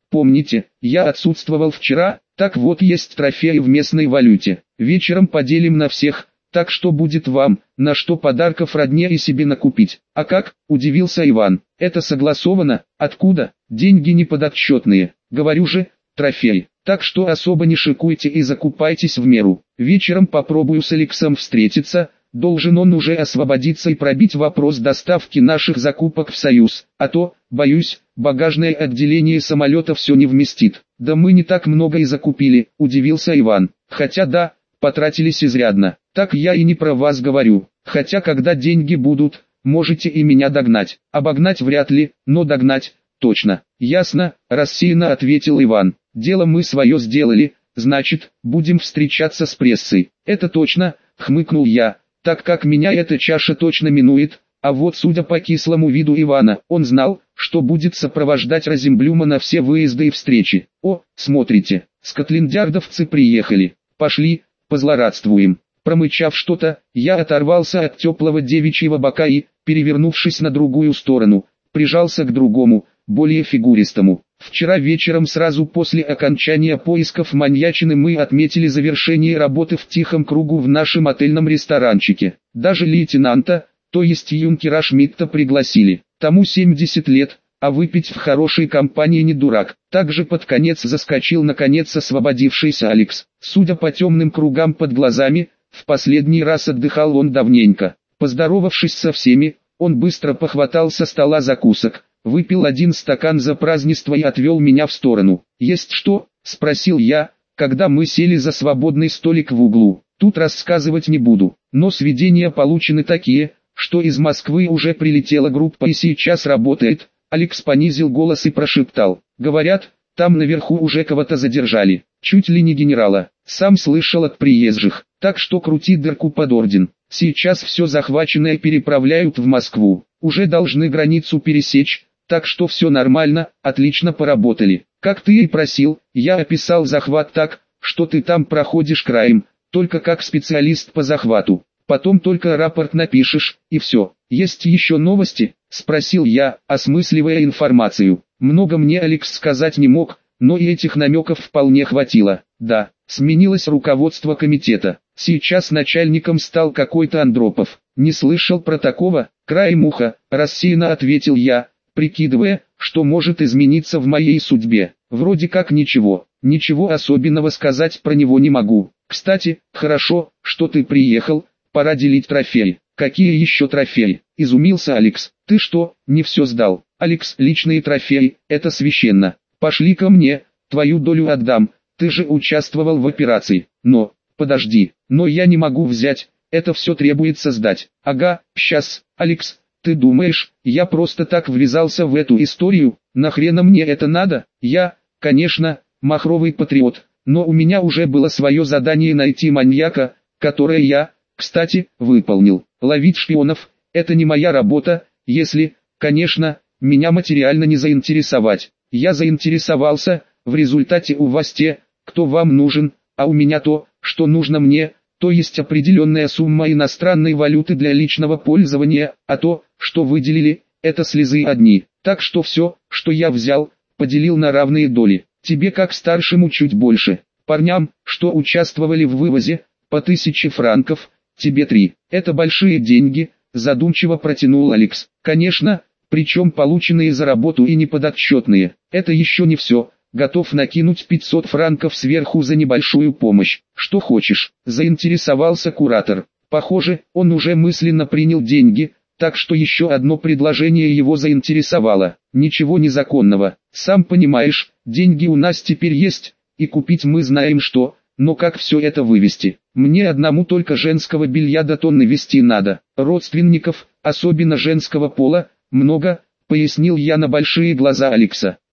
Помните, я отсутствовал вчера, так вот есть трофеи в местной валюте. Вечером поделим на всех, так что будет вам, на что подарков родне и себе накупить. А как? Удивился Иван. Это согласовано? Откуда? Деньги неподотчетные. Говорю же, трофей. Так что особо не шикуйте и закупайтесь в меру. Вечером попробую с Алексом встретиться. Должен он уже освободиться и пробить вопрос доставки наших закупок в Союз. А то, боюсь, багажное отделение самолета все не вместит. Да мы не так много и закупили, удивился Иван. Хотя да, потратились изрядно. Так я и не про вас говорю. Хотя когда деньги будут, можете и меня догнать. Обогнать вряд ли, но догнать точно. Ясно, рассеянно ответил Иван. Дело мы свое сделали, значит, будем встречаться с прессой. Это точно, хмыкнул я. Так как меня эта чаша точно минует, а вот судя по кислому виду Ивана, он знал, что будет сопровождать Розенблюма на все выезды и встречи. О, смотрите, скотлендярдовцы приехали, пошли, позлорадствуем. Промычав что-то, я оторвался от теплого девичьего бока и, перевернувшись на другую сторону, прижался к другому, более фигуристому. Вчера вечером сразу после окончания поисков маньячины мы отметили завершение работы в тихом кругу в нашем отельном ресторанчике. Даже лейтенанта, то есть юнкера Шмидта пригласили. Тому семьдесят лет, а выпить в хорошей компании не дурак. Также под конец заскочил наконец освободившийся Алекс. Судя по темным кругам под глазами, в последний раз отдыхал он давненько. Поздоровавшись со всеми, он быстро похватал со стола закусок. Выпил один стакан за празднество и отвел меня в сторону. «Есть что?» – спросил я, когда мы сели за свободный столик в углу. «Тут рассказывать не буду, но сведения получены такие, что из Москвы уже прилетела группа и сейчас работает». Алекс понизил голос и прошептал. «Говорят, там наверху уже кого-то задержали, чуть ли не генерала. Сам слышал от приезжих, так что крути дырку под орден. Сейчас все захваченное переправляют в Москву, уже должны границу пересечь». Так что все нормально, отлично поработали. Как ты и просил, я описал захват так, что ты там проходишь краем, только как специалист по захвату. Потом только рапорт напишешь, и все. Есть еще новости? Спросил я, осмысливая информацию. Много мне Алекс сказать не мог, но и этих намеков вполне хватило. Да, сменилось руководство комитета. Сейчас начальником стал какой-то Андропов. Не слышал про такого? Краем уха, рассеянно ответил я, прикидывая, что может измениться в моей судьбе. Вроде как ничего, ничего особенного сказать про него не могу. Кстати, хорошо, что ты приехал, пора делить трофеи. Какие еще трофеи? Изумился Алекс. Ты что, не все сдал? Алекс, личные трофеи, это священно. Пошли ко мне, твою долю отдам, ты же участвовал в операции. Но, подожди, но я не могу взять, это все требуется сдать. Ага, сейчас, Алекс. Ты думаешь, я просто так ввязался в эту историю? Нахрена мне это надо? Я, конечно, махровый патриот, но у меня уже было свое задание найти маньяка, которое я, кстати, выполнил. Ловить шпионов – это не моя работа, если, конечно, меня материально не заинтересовать. Я заинтересовался, в результате у вас те, кто вам нужен, а у меня то, что нужно мне, то есть определенная сумма иностранной валюты для личного пользования, а то, что выделили, это слезы одни. Так что все, что я взял, поделил на равные доли. Тебе как старшему чуть больше. Парням, что участвовали в вывозе, по тысяче франков, тебе три. Это большие деньги, задумчиво протянул Алекс. Конечно, причем полученные за работу и неподотчетные. Это еще не все. Готов накинуть пятьсот франков сверху за небольшую помощь. Что хочешь, заинтересовался куратор. Похоже, он уже мысленно принял деньги, так что еще одно предложение его заинтересовало. Ничего незаконного. Сам понимаешь, деньги у нас теперь есть, и купить мы знаем что, но как все это вывести? Мне одному только женского белья до тонны везти надо. Родственников, особенно женского пола, много, пояснил я на большие глаза Алекса.